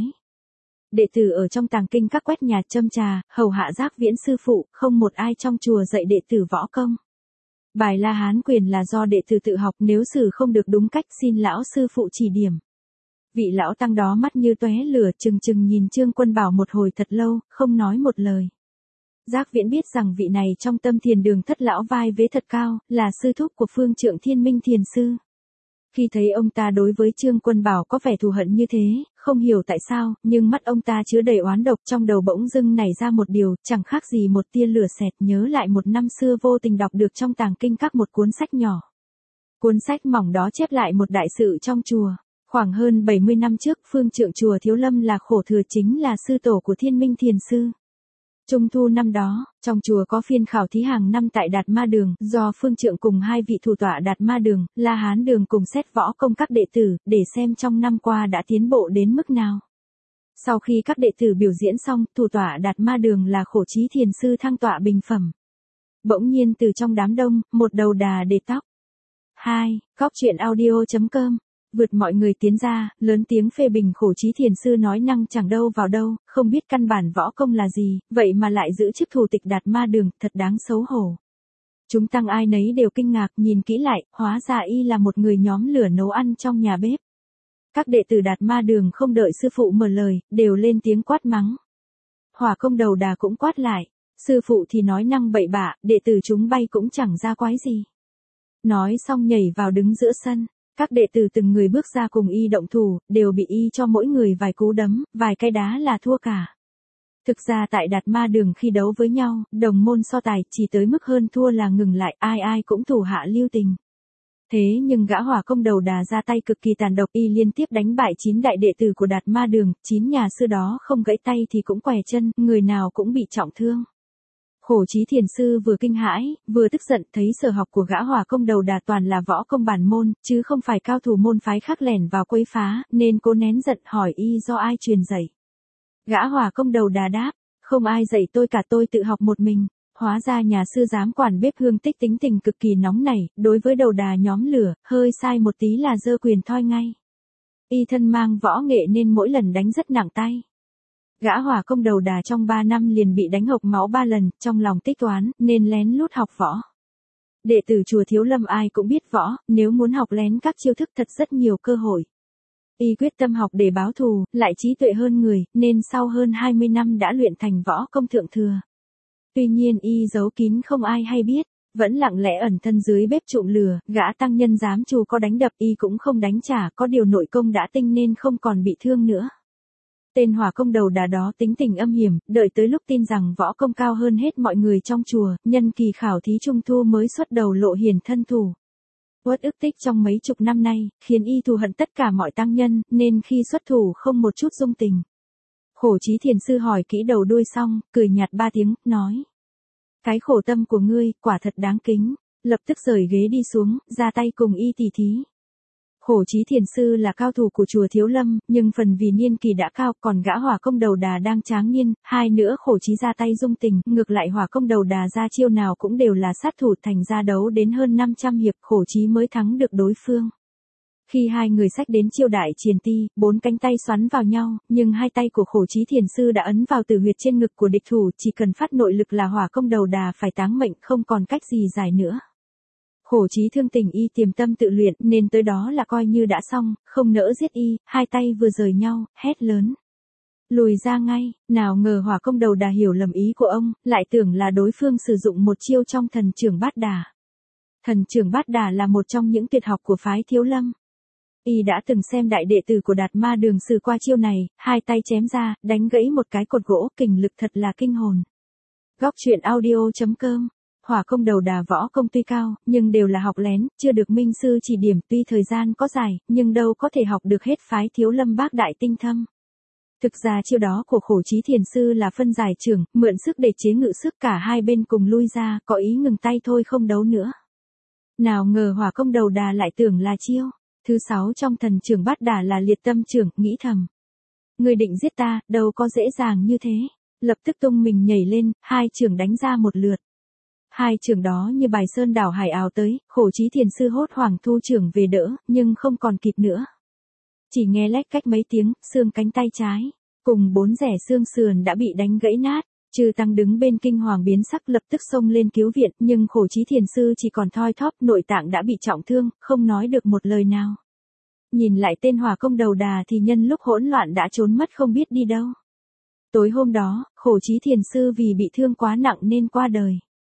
Đệ tử ở trong tàng kinh các quét nhà châm trà, hầu hạ Giác Viễn sư phụ, không một ai trong chùa dạy đệ tử võ công. Bài La Hán quyền là do đệ tử tự học, nếu xử không được đúng cách xin lão sư phụ chỉ điểm. Vị lão tăng đó mắt như tóe lửa, trừng trừng nhìn Trương Quân Bảo một hồi thật lâu, không nói một lời. Giác Viễn biết rằng vị này trong Tâm Thiền Đường Thất lão vai vế thật cao, là sư thúc của phương trượng Thiên Minh Thiền Sư. Khi thấy ông ta đối với Trương Quân Bảo có vẻ thù hận như thế, không hiểu tại sao, nhưng mắt ông ta chứa đầy oán độc, trong đầu bỗng dưng nảy ra một điều, chẳng khác gì một tia lửa xẹt, nhớ lại một năm xưa vô tình đọc được trong tàng kinh các một cuốn sách nhỏ. Cuốn sách mỏng đó chép lại một đại sự trong chùa. Khoảng hơn 70 năm trước, phương trượng chùa Thiếu Lâm là Khổ Thừa chính là sư tổ của Thiên Minh Thiền Sư. Trung thu năm đó, trong chùa có phiên khảo thí hàng năm tại Đạt Ma Đường, do phương trượng cùng hai vị thủ tọa Đạt Ma Đường, La Hán Đường cùng xét võ công các đệ tử, để xem trong năm qua đã tiến bộ đến mức nào. Sau khi các đệ tử biểu diễn xong, thủ tọa Đạt Ma Đường là Khổ Chí Thiền Sư thăng tọa bình phẩm. Bỗng nhiên từ trong đám đông, một đầu đà để tóc. 2. Góc truyện audio.com Vượt mọi người tiến ra, lớn tiếng phê bình Khổ Chí Thiền Sư nói năng chẳng đâu vào đâu, không biết căn bản võ công là gì, vậy mà lại giữ chức thủ tịch Đạt Ma Đường, thật đáng xấu hổ. Chúng tăng ai nấy đều kinh ngạc, nhìn kỹ lại, hóa ra y là một người nhóm lửa nấu ăn trong nhà bếp. Các đệ tử Đạt Ma Đường không đợi sư phụ mở lời, đều lên tiếng quát mắng. Hỏa Công Đầu Đà cũng quát lại, sư phụ thì nói năng bậy bạ, đệ tử chúng bay cũng chẳng ra quái gì. Nói xong nhảy vào đứng giữa sân. Các đệ tử từng người bước ra cùng y động thủ, đều bị y cho mỗi người vài cú đấm, vài cái đá là thua cả. Thực ra tại Đạt Ma Đường khi đấu với nhau, đồng môn so tài chỉ tới mức hơn thua là ngừng lại, ai ai cũng thủ hạ lưu tình. Thế nhưng gã Hỏa Công Đầu Đà ra tay cực kỳ tàn độc, y liên tiếp đánh bại 9 đại đệ tử của Đạt Ma Đường, 9 nhà sư đó không gãy tay thì cũng què chân, người nào cũng bị trọng thương. Khổ Chí Thiền Sư vừa kinh hãi, vừa tức giận, thấy sở học của gã Hỏa Công Đầu Đà toàn là võ công bản môn, chứ không phải cao thủ môn phái khác lẻn vào quấy phá, nên cố nén giận hỏi y do ai truyền dạy. Gã Hỏa Công Đầu Đà đáp, không ai dạy tôi cả, tôi tự học một mình. Hóa ra nhà sư giám quản bếp Hương Tích tính tình cực kỳ nóng nảy, đối với đầu đà nhóm lửa, hơi sai một tí là giơ quyền thoi ngay. Y thân mang võ nghệ nên mỗi lần đánh rất nặng tay. Gã Hỏa Công Đầu Đà trong 3 năm liền bị đánh hộc máu 3 lần, trong lòng tích toán, nên lén lút học võ. Đệ tử chùa Thiếu Lâm ai cũng biết võ, nếu muốn học lén các chiêu thức thật rất nhiều cơ hội. Y quyết tâm học để báo thù, lại trí tuệ hơn người, nên sau hơn 20 năm đã luyện thành võ công thượng thừa. Tuy nhiên y giấu kín không ai hay biết, vẫn lặng lẽ ẩn thân dưới bếp trụm lửa, gã tăng nhân giám trù có đánh đập y cũng không đánh trả, có điều nội công đã tinh nên không còn bị thương nữa. Tên Hỏa Công Đầu Đà đó tính tình âm hiểm, đợi tới lúc tin rằng võ công cao hơn hết mọi người trong chùa, nhân kỳ khảo thí trung thu mới xuất đầu lộ hiển thân thủ. Uất ức tích trong mấy chục năm nay, khiến y thù hận tất cả mọi tăng nhân, nên khi xuất thủ không một chút dung tình. Khổ Chí Thiền Sư hỏi kỹ đầu đuôi xong, cười nhạt 3 tiếng, nói. Cái khổ tâm của ngươi, quả thật đáng kính, lập tức rời ghế đi xuống, ra tay cùng y tỉ thí. Khổ Chí Thiền Sư là cao thủ của chùa Thiếu Lâm, nhưng phần vì niên kỳ đã cao, còn gã Hỏa Công Đầu Đà đang tráng niên, hai nữa Khổ Chí ra tay dung tình, ngược lại Hỏa Công Đầu Đà ra chiêu nào cũng đều là sát thủ, thành ra đấu đến hơn 500 hiệp, Khổ Chí mới thắng được đối phương. Khi hai người xách đến chiêu đại triền ti, 4 cánh tay xoắn vào nhau, nhưng hai tay của Khổ Chí Thiền Sư đã ấn vào tử huyệt trên ngực của địch thủ, chỉ cần phát nội lực là Hỏa Công Đầu Đà phải táng mệnh, không còn cách gì giải nữa. Khổ Chí thương tình y tiềm tâm tự luyện, nên tới đó là coi như đã xong, không nỡ giết y, hai tay vừa rời nhau, hét lớn. Lùi ra ngay, nào ngờ Hỏa Công Đầu Đà hiểu lầm ý của ông, lại tưởng là đối phương sử dụng một chiêu trong Thần Chưởng Bát Đà. Thần Chưởng Bát Đà là một trong những tuyệt học của phái Thiếu Lâm. Y đã từng xem đại đệ tử của Đạt Ma Đường sử qua chiêu này, hai tay chém ra, đánh gãy một cái cột gỗ, kình lực thật là kinh hồn. Góc truyện audio.com Hỏa Công Đầu Đà võ công tuy cao, nhưng đều là học lén, chưa được minh sư chỉ điểm, tuy thời gian có dài, nhưng đâu có thể học được hết phái Thiếu Lâm bác đại tinh thâm. Thực ra chiêu đó của Khổ Chí Thiền Sư là phân giải trưởng, mượn sức để chế ngự sức, cả hai bên cùng lui ra, có ý ngừng tay thôi không đấu nữa. Nào ngờ Hỏa Công Đầu Đà lại tưởng là chiêu thứ 6 trong Thần Chưởng Bát Đà là liệt tâm trưởng, nghĩ thầm. Người định giết ta, đâu có dễ dàng như thế. Lập tức tung mình nhảy lên, hai chưởng đánh ra một lượt. Hai chưởng đó như bài sơn đảo hải ào tới, Khổ Chí Thiền Sư hốt hoảng thu chưởng về đỡ, nhưng không còn kịp nữa. Chỉ nghe lách cách mấy tiếng, xương cánh tay trái, cùng 4 rẻ xương sườn đã bị đánh gãy nát. Trừ tăng đứng bên kinh hoàng biến sắc lập tức xông lên cứu viện, nhưng Khổ Chí Thiền Sư chỉ còn thoi thóp, nội tạng đã bị trọng thương, không nói được một lời nào. Nhìn lại tên Hỏa Công Đầu Đà thì nhân lúc hỗn loạn đã trốn mất không biết đi đâu. Tối hôm đó, Khổ Chí Thiền Sư vì bị thương quá nặng nên qua đời.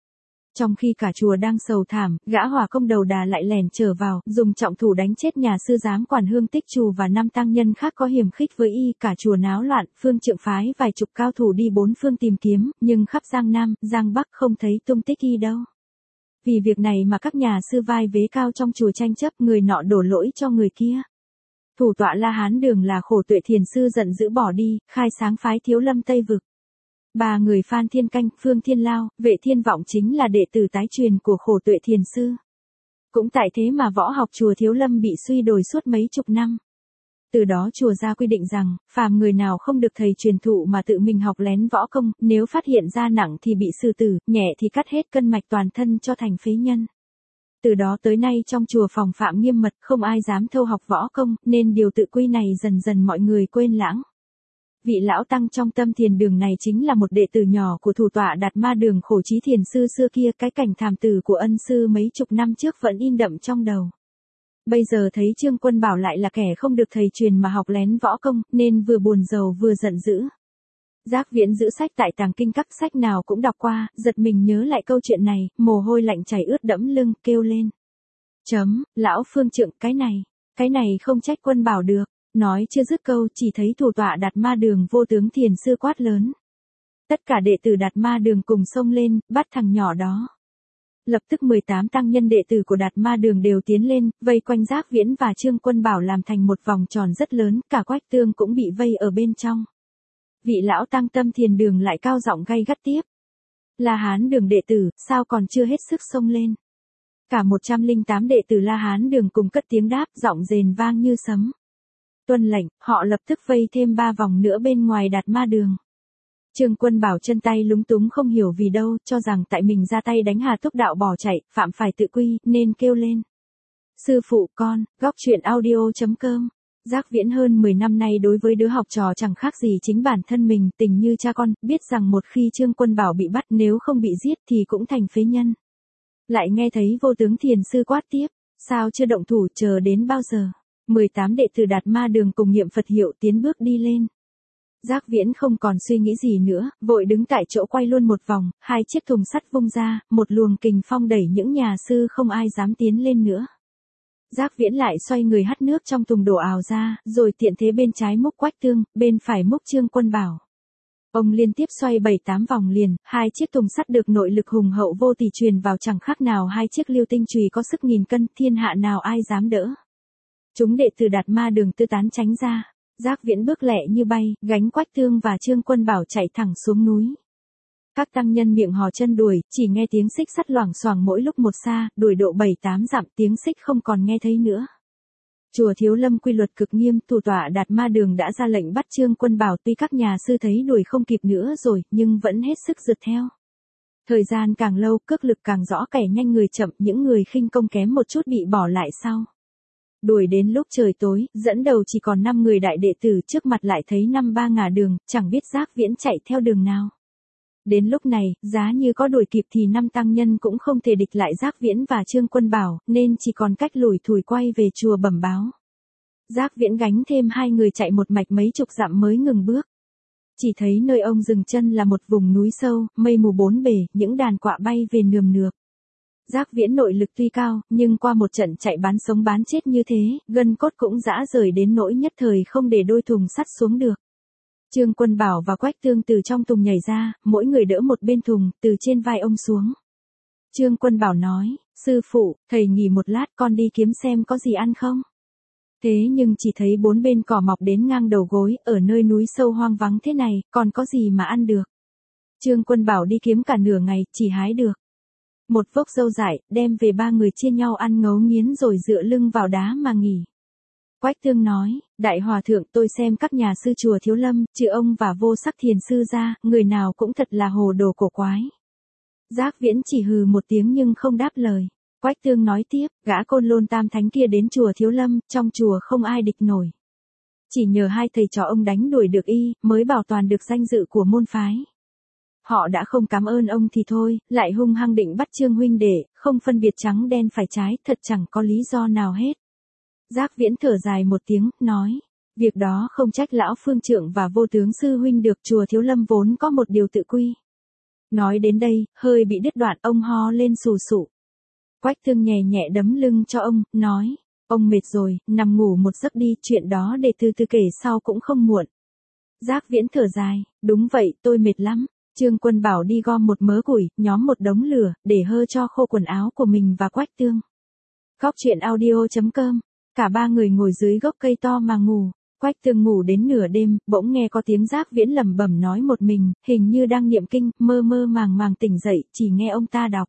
Trong khi cả chùa đang sầu thảm, gã hỏa công đầu đà lại lèn trở vào, dùng trọng thủ đánh chết nhà sư giám quản Hương Tích Trù và 5 tăng nhân khác có hiềm khích với y. Cả chùa náo loạn, Phương Trượng phái vài chục cao thủ đi bốn phương tìm kiếm, nhưng khắp Giang Nam, Giang Bắc không thấy tung tích y đâu. Vì việc này mà các nhà sư vai vế cao trong chùa tranh chấp, người nọ đổ lỗi cho người kia. Thủ tọa La Hán Đường là Khổ Tuệ Thiền sư giận dữ bỏ đi, khai sáng phái Thiếu Lâm Tây Vực. Ba người Phan Thiên Canh, Phương Thiên Lao, Vệ Thiên Vọng chính là đệ tử tái truyền của Khổ Tuệ Thiền sư. Cũng tại thế mà võ học chùa Thiếu Lâm bị suy đồi suốt mấy chục năm. Từ đó chùa ra quy định rằng, phàm người nào không được thầy truyền thụ mà tự mình học lén võ công, nếu phát hiện ra nặng thì bị xử tử, nhẹ thì cắt hết cân mạch toàn thân cho thành phế nhân. Từ đó tới nay trong chùa phòng phạm nghiêm mật, không ai dám thâu học võ công, nên điều tự quy này dần dần mọi người quên lãng. Vị lão tăng trong Tâm Thiền Đường này chính là một đệ tử nhỏ của thủ tọa Đạt Ma Đường Khổ Trí Thiền sư xưa kia, cái cảnh thảm tử của ân sư mấy chục năm trước vẫn in đậm trong đầu. Bây giờ thấy Trương Quân Bảo lại là kẻ không được thầy truyền mà học lén võ công, nên vừa buồn rầu vừa giận dữ. Giác Viễn giữ sách tại tàng kinh các, sách nào cũng đọc qua, giật mình nhớ lại câu chuyện này, mồ hôi lạnh chảy ướt đẫm lưng, kêu lên. Lão Phương Trượng, cái này không trách Quân Bảo được. Nói chưa dứt câu, chỉ thấy thủ tọa Đạt Ma Đường Vô Tướng Thiền sư quát lớn. Tất cả đệ tử Đạt Ma Đường cùng xông lên, bắt thằng nhỏ đó. Lập tức 18 tăng nhân đệ tử của Đạt Ma Đường đều tiến lên, vây quanh Giác Viễn và Trương Quân Bảo làm thành một vòng tròn rất lớn, cả Quách Tương cũng bị vây ở bên trong. Vị lão tăng Tâm Thiền Đường lại cao giọng gay gắt tiếp. La Hán Đường đệ tử, sao còn chưa hết sức xông lên? Cả 108 đệ tử La Hán Đường cùng cất tiếng đáp, giọng rền vang như sấm. Tuân lệnh, họ lập tức vây thêm 3 vòng nữa bên ngoài Đạt Ma Đường. Trương Quân Bảo chân tay lúng túng không hiểu vì đâu, cho rằng tại mình ra tay đánh Hà Túc Đạo bỏ chạy, phạm phải tự quy, nên kêu lên. Sư phụ con, góc truyện audio.com. Giác Viễn hơn 10 năm nay đối với đứa học trò chẳng khác gì chính bản thân mình, tình như cha con, biết rằng một khi Trương Quân Bảo bị bắt nếu không bị giết thì cũng thành phế nhân. Lại nghe thấy Vô Tướng Thiền sư quát tiếp, sao chưa động thủ, chờ đến bao giờ? 18 đệ tử Đạt Ma Đường cùng niệm Phật hiệu tiến bước đi lên. Giác Viễn không còn suy nghĩ gì nữa, vội đứng tại chỗ quay luôn một vòng, 2 chiếc thùng sắt vung ra, một luồng kình phong đẩy những nhà sư không ai dám tiến lên nữa. Giác Viễn lại xoay người hắt nước trong thùng đổ ào ra, rồi tiện thế bên trái múc Quách Tương, bên phải múc Trương Quân Bảo. Ông liên tiếp xoay 7-8 vòng liền, 2 chiếc thùng sắt được nội lực hùng hậu vô tỷ truyền vào chẳng khác nào 2 chiếc liêu tinh chùy có sức nghìn cân, thiên hạ nào ai dám đỡ. Chúng đệ tử Đạt Ma Đường tư tán tránh ra. Giác Viễn bước lẹ như bay, gánh Quách Tương và Trương Quân Bảo chạy thẳng xuống núi. Các tăng nhân miệng hò chân đuổi, chỉ nghe tiếng xích sắt loảng xoảng mỗi lúc một xa, đuổi độ 7-8 dặm, tiếng xích không còn nghe thấy nữa. Chùa Thiếu Lâm quy luật cực nghiêm, thủ tọa Đạt Ma Đường đã ra lệnh bắt Trương Quân Bảo, tuy các nhà sư thấy đuổi không kịp nữa rồi, nhưng vẫn hết sức rượt theo. Thời gian càng lâu, cước lực càng rõ, kẻ nhanh người chậm, những người khinh công kém một chút bị bỏ lại sau. Đuổi đến lúc trời tối, dẫn đầu chỉ còn 5 người đại đệ tử, trước mặt lại thấy 5-3 ngả đường, chẳng biết Giác Viễn chạy theo đường nào. Đến lúc này, giá như có đuổi kịp thì 5 tăng nhân cũng không thể địch lại Giác Viễn và Trương Quân Bảo, nên chỉ còn cách lủi thủi quay về chùa bẩm báo. Giác Viễn gánh thêm 2 người chạy một mạch mấy chục dặm mới ngừng bước. Chỉ thấy nơi ông dừng chân là một vùng núi sâu, mây mù bốn bề, những đàn quạ bay về nườm nượp. Giác Viễn nội lực tuy cao, nhưng qua một trận chạy bán sống bán chết như thế, gân cốt cũng rã rời đến nỗi nhất thời không để đôi thùng sắt xuống được. Trương Quân Bảo và Quách Tương từ trong thùng nhảy ra, mỗi người đỡ một bên thùng, từ trên vai ông xuống. Trương Quân Bảo nói, sư phụ, thầy nghỉ một lát con đi kiếm xem có gì ăn không? Thế nhưng chỉ thấy 4 bên cỏ mọc đến ngang đầu gối, ở nơi núi sâu hoang vắng thế này, còn có gì mà ăn được? Trương Quân Bảo đi kiếm cả nửa ngày, chỉ hái được một vốc dâu dại, đem về 3 người chia nhau ăn ngấu nghiến rồi dựa lưng vào đá mà nghỉ. Quách Tương nói, đại hòa thượng, tôi xem các nhà sư chùa Thiếu Lâm, trừ ông và Vô Sắc Thiền sư ra, người nào cũng thật là hồ đồ cổ quái. Giác Viễn chỉ hừ một tiếng nhưng không đáp lời. Quách Tương nói tiếp, gã Côn Lôn Tam Thánh kia đến chùa Thiếu Lâm, trong chùa không ai địch nổi. Chỉ nhờ 2 thầy trò ông đánh đuổi được y, mới bảo toàn được danh dự của môn phái. Họ đã không cảm ơn ông thì thôi, lại hung hăng định bắt Trương huynh đệ, không phân biệt trắng đen phải trái, thật chẳng có lý do nào hết. Giác Viễn thở dài một tiếng, nói, việc đó không trách lão Phương Trượng và Vô Tướng sư huynh được, chùa Thiếu Lâm vốn có một điều tự quy. Nói đến đây, hơi bị đứt đoạn, ông ho lên sù sụ. Quách Tương nhẹ nhẹ đấm lưng cho ông, nói, ông mệt rồi, nằm ngủ một giấc đi, chuyện đó để từ từ kể sau cũng không muộn. Giác Viễn thở dài, đúng vậy, tôi mệt lắm. Trương Quân bảo đi gom một mớ củi, nhóm một đống lửa, để hơ cho khô quần áo của mình và Quách Tương. Góc chuyện audio.com. Cả ba người ngồi dưới gốc cây to mà ngủ. Quách Tương ngủ đến nửa đêm, bỗng nghe có tiếng Giác Viễn lẩm bẩm nói một mình, hình như đang niệm kinh, mơ mơ màng màng tỉnh dậy, chỉ nghe ông ta đọc.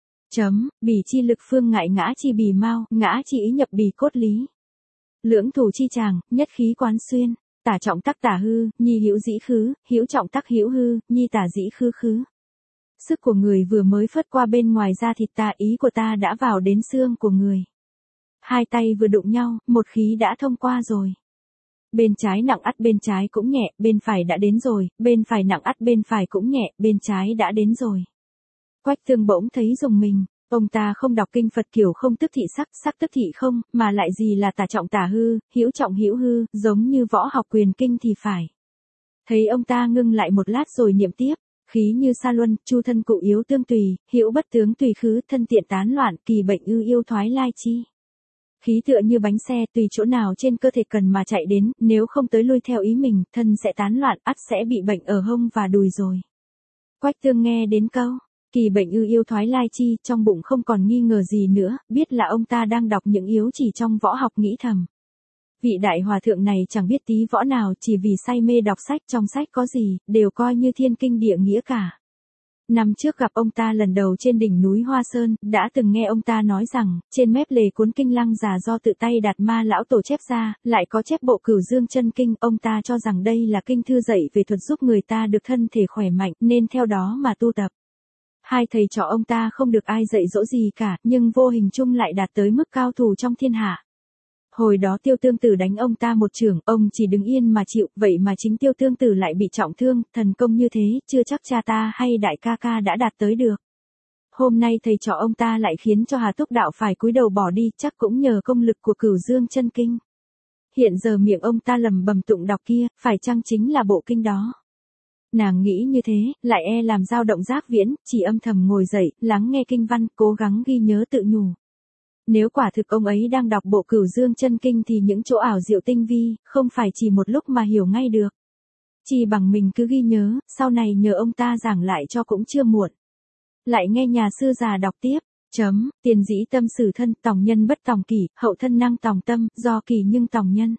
Bỉ chi lực phương ngại ngã chi bì mau, ngã chi ý nhập bì cốt lý. Lưỡng thủ chi tràng, nhất khí quán xuyên, tả trọng tắc tả hư, nhi hữu dĩ khứ, hữu trọng tắc hữu hư, nhi tả dĩ khứ khứ. Sức của người vừa mới phất qua bên ngoài da thịt ta, ý của ta đã vào đến xương của người. Hai tay vừa đụng nhau, một khí đã thông qua rồi. Bên trái nặng ắt bên trái cũng nhẹ, bên phải đã đến rồi, bên phải nặng ắt bên phải cũng nhẹ, bên trái đã đến rồi. Quách Tương bỗng thấy rùng mình, ông ta không đọc kinh Phật kiểu không tức thị sắc, sắc tức thị không, mà lại gì là tả trọng tả hư, hữu trọng hữu hư, giống như võ học quyền kinh thì phải. Thấy ông ta ngưng lại một lát rồi niệm tiếp, khí như sa luân, chu thân cụ yếu tương tùy, hữu bất tướng tùy khứ, thân tiện tán loạn, kỳ bệnh ư yêu thoái lai chi. Khí tựa như bánh xe, tùy chỗ nào trên cơ thể cần mà chạy đến, nếu không tới lui theo ý mình, thân sẽ tán loạn, ắt sẽ bị bệnh ở hông và đùi rồi. Quách Tương nghe đến câu kỳ bệnh ư yêu thoái lai chi, trong bụng không còn nghi ngờ gì nữa, biết là ông ta đang đọc những yếu chỉ trong võ học, nghĩ thầm. Vị đại hòa thượng này chẳng biết tí võ nào, chỉ vì say mê đọc sách, trong sách có gì, đều coi như thiên kinh địa nghĩa cả. Năm trước gặp ông ta lần đầu trên đỉnh núi Hoa Sơn, đã từng nghe ông ta nói rằng, trên mép lề cuốn kinh Lăng Già do tự tay Đạt Ma lão tổ chép ra, lại có chép bộ Cửu Dương chân kinh, ông ta cho rằng đây là kinh thư dạy về thuật giúp người ta được thân thể khỏe mạnh, nên theo đó mà tu tập. Hai thầy trò ông ta không được ai dạy dỗ gì cả, nhưng vô hình chung lại đạt tới mức cao thủ trong thiên hạ. Hồi đó Tiêu Tương Tử đánh ông ta một chưởng, ông chỉ đứng yên mà chịu, vậy mà chính Tiêu Tương Tử lại bị trọng thương, thần công như thế, chưa chắc cha ta hay đại ca ca đã đạt tới được. Hôm nay thầy trò ông ta lại khiến cho Hà Túc Đạo phải cúi đầu bỏ đi, chắc cũng nhờ công lực của Cửu Dương chân kinh. Hiện giờ miệng ông ta lẩm bẩm tụng đọc kia, phải chăng chính là bộ kinh đó? Nàng nghĩ như thế, lại làm dao động Giác Viễn, chỉ âm thầm ngồi dậy, lắng nghe kinh văn, cố gắng ghi nhớ tự nhủ. Nếu quả thực ông ấy đang đọc bộ Cửu Dương chân kinh thì những chỗ ảo diệu tinh vi, không phải chỉ một lúc mà hiểu ngay được. Chỉ bằng mình cứ ghi nhớ, sau này nhờ ông ta giảng lại cho cũng chưa muộn. Lại nghe nhà sư già đọc tiếp, tiền dĩ tâm sử thân, tòng nhân bất tòng kỷ, hậu thân năng tòng tâm, do kỳ nhưng tòng nhân.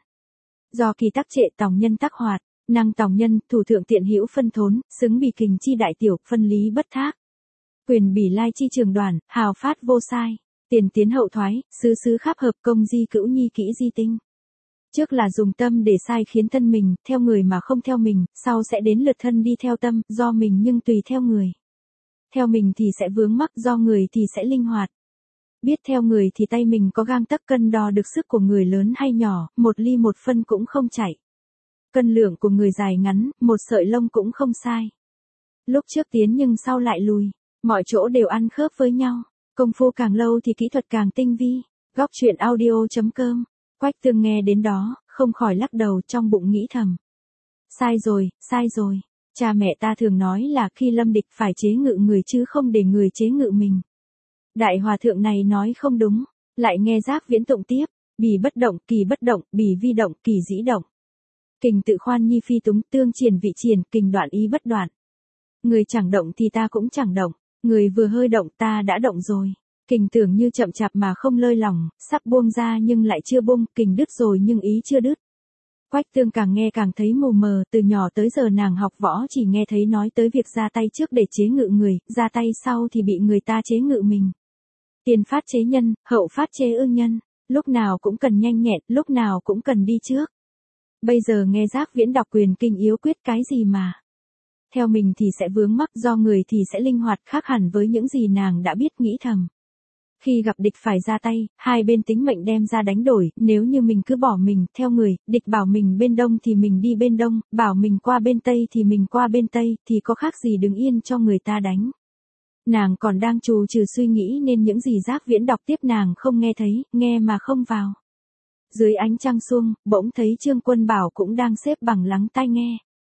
Do kỳ tắc trệ tòng nhân tắc hoạt, năng tòng nhân, thủ thượng tiện hữu phân thốn, xứng bì kình chi đại tiểu, phân lý bất thác. Quyền bỉ lai chi trường đoàn, hào phát vô sai. Tiền tiến hậu thoái, xứ xứ khắp hợp, công di cữu nhi kỹ di tinh. Trước là dùng tâm để sai khiến thân mình, theo người mà không theo mình, sau sẽ đến lượt thân đi theo tâm, do mình nhưng tùy theo người. Theo mình thì sẽ vướng mắc, do người thì sẽ linh hoạt. Biết theo người thì tay mình có gang tấc cân đo được sức của người lớn hay nhỏ, một ly một phân cũng không chạy. Cân lượng của người dài ngắn, một sợi lông cũng không sai. Lúc trước tiến nhưng sau lại lùi, mọi chỗ đều ăn khớp với nhau. Công phu càng lâu thì kỹ thuật càng tinh vi. Góc chuyện audio.com. Quách Tương nghe đến đó, không khỏi lắc đầu, trong bụng nghĩ thầm. Sai rồi, sai rồi. Cha mẹ ta thường nói là khi lâm địch phải chế ngự người chứ không để người chế ngự mình. Đại hòa thượng này nói không đúng. Lại nghe Giác Viễn tụng tiếp. Bì kỳ bất động, bì vi động, kỳ dĩ động. Kình tự khoan nhi phi túng, tương triển vị triển, kình đoạn ý bất đoạn. Người chẳng động thì ta cũng chẳng động. Người vừa hơi động ta đã động rồi. Kình tưởng như chậm chạp mà không lơi lỏng, sắp buông ra nhưng lại chưa buông, kình đứt rồi nhưng ý chưa đứt. Quách Tương càng nghe càng thấy mù mờ, từ nhỏ tới giờ nàng học võ chỉ nghe thấy nói tới việc ra tay trước để chế ngự người, ra tay sau thì bị người ta chế ngự mình. Tiền phát chế nhân, hậu phát chế ương nhân, lúc nào cũng cần nhanh nhẹn, lúc nào cũng cần đi trước. Bây giờ nghe Giác Viễn đọc quyền kinh yếu quyết cái gì mà. Theo mình thì sẽ vướng mắc, do người thì sẽ linh hoạt, khác hẳn với những gì nàng đã biết, nghĩ thầm. Khi gặp địch phải ra tay, hai bên tính mệnh đem ra đánh đổi, nếu như mình cứ bỏ mình, theo người, địch bảo mình bên đông thì mình đi bên đông, bảo mình qua bên tây thì mình qua bên tây, thì có khác gì đứng yên cho người ta đánh. Nàng còn đang trù trừ suy nghĩ nên những gì Giác Viễn đọc tiếp nàng không nghe thấy, nghe mà không vào. Dưới ánh trăng xuông, bỗng thấy Trương Quân Bảo cũng đang xếp bằng lắng tai nghe.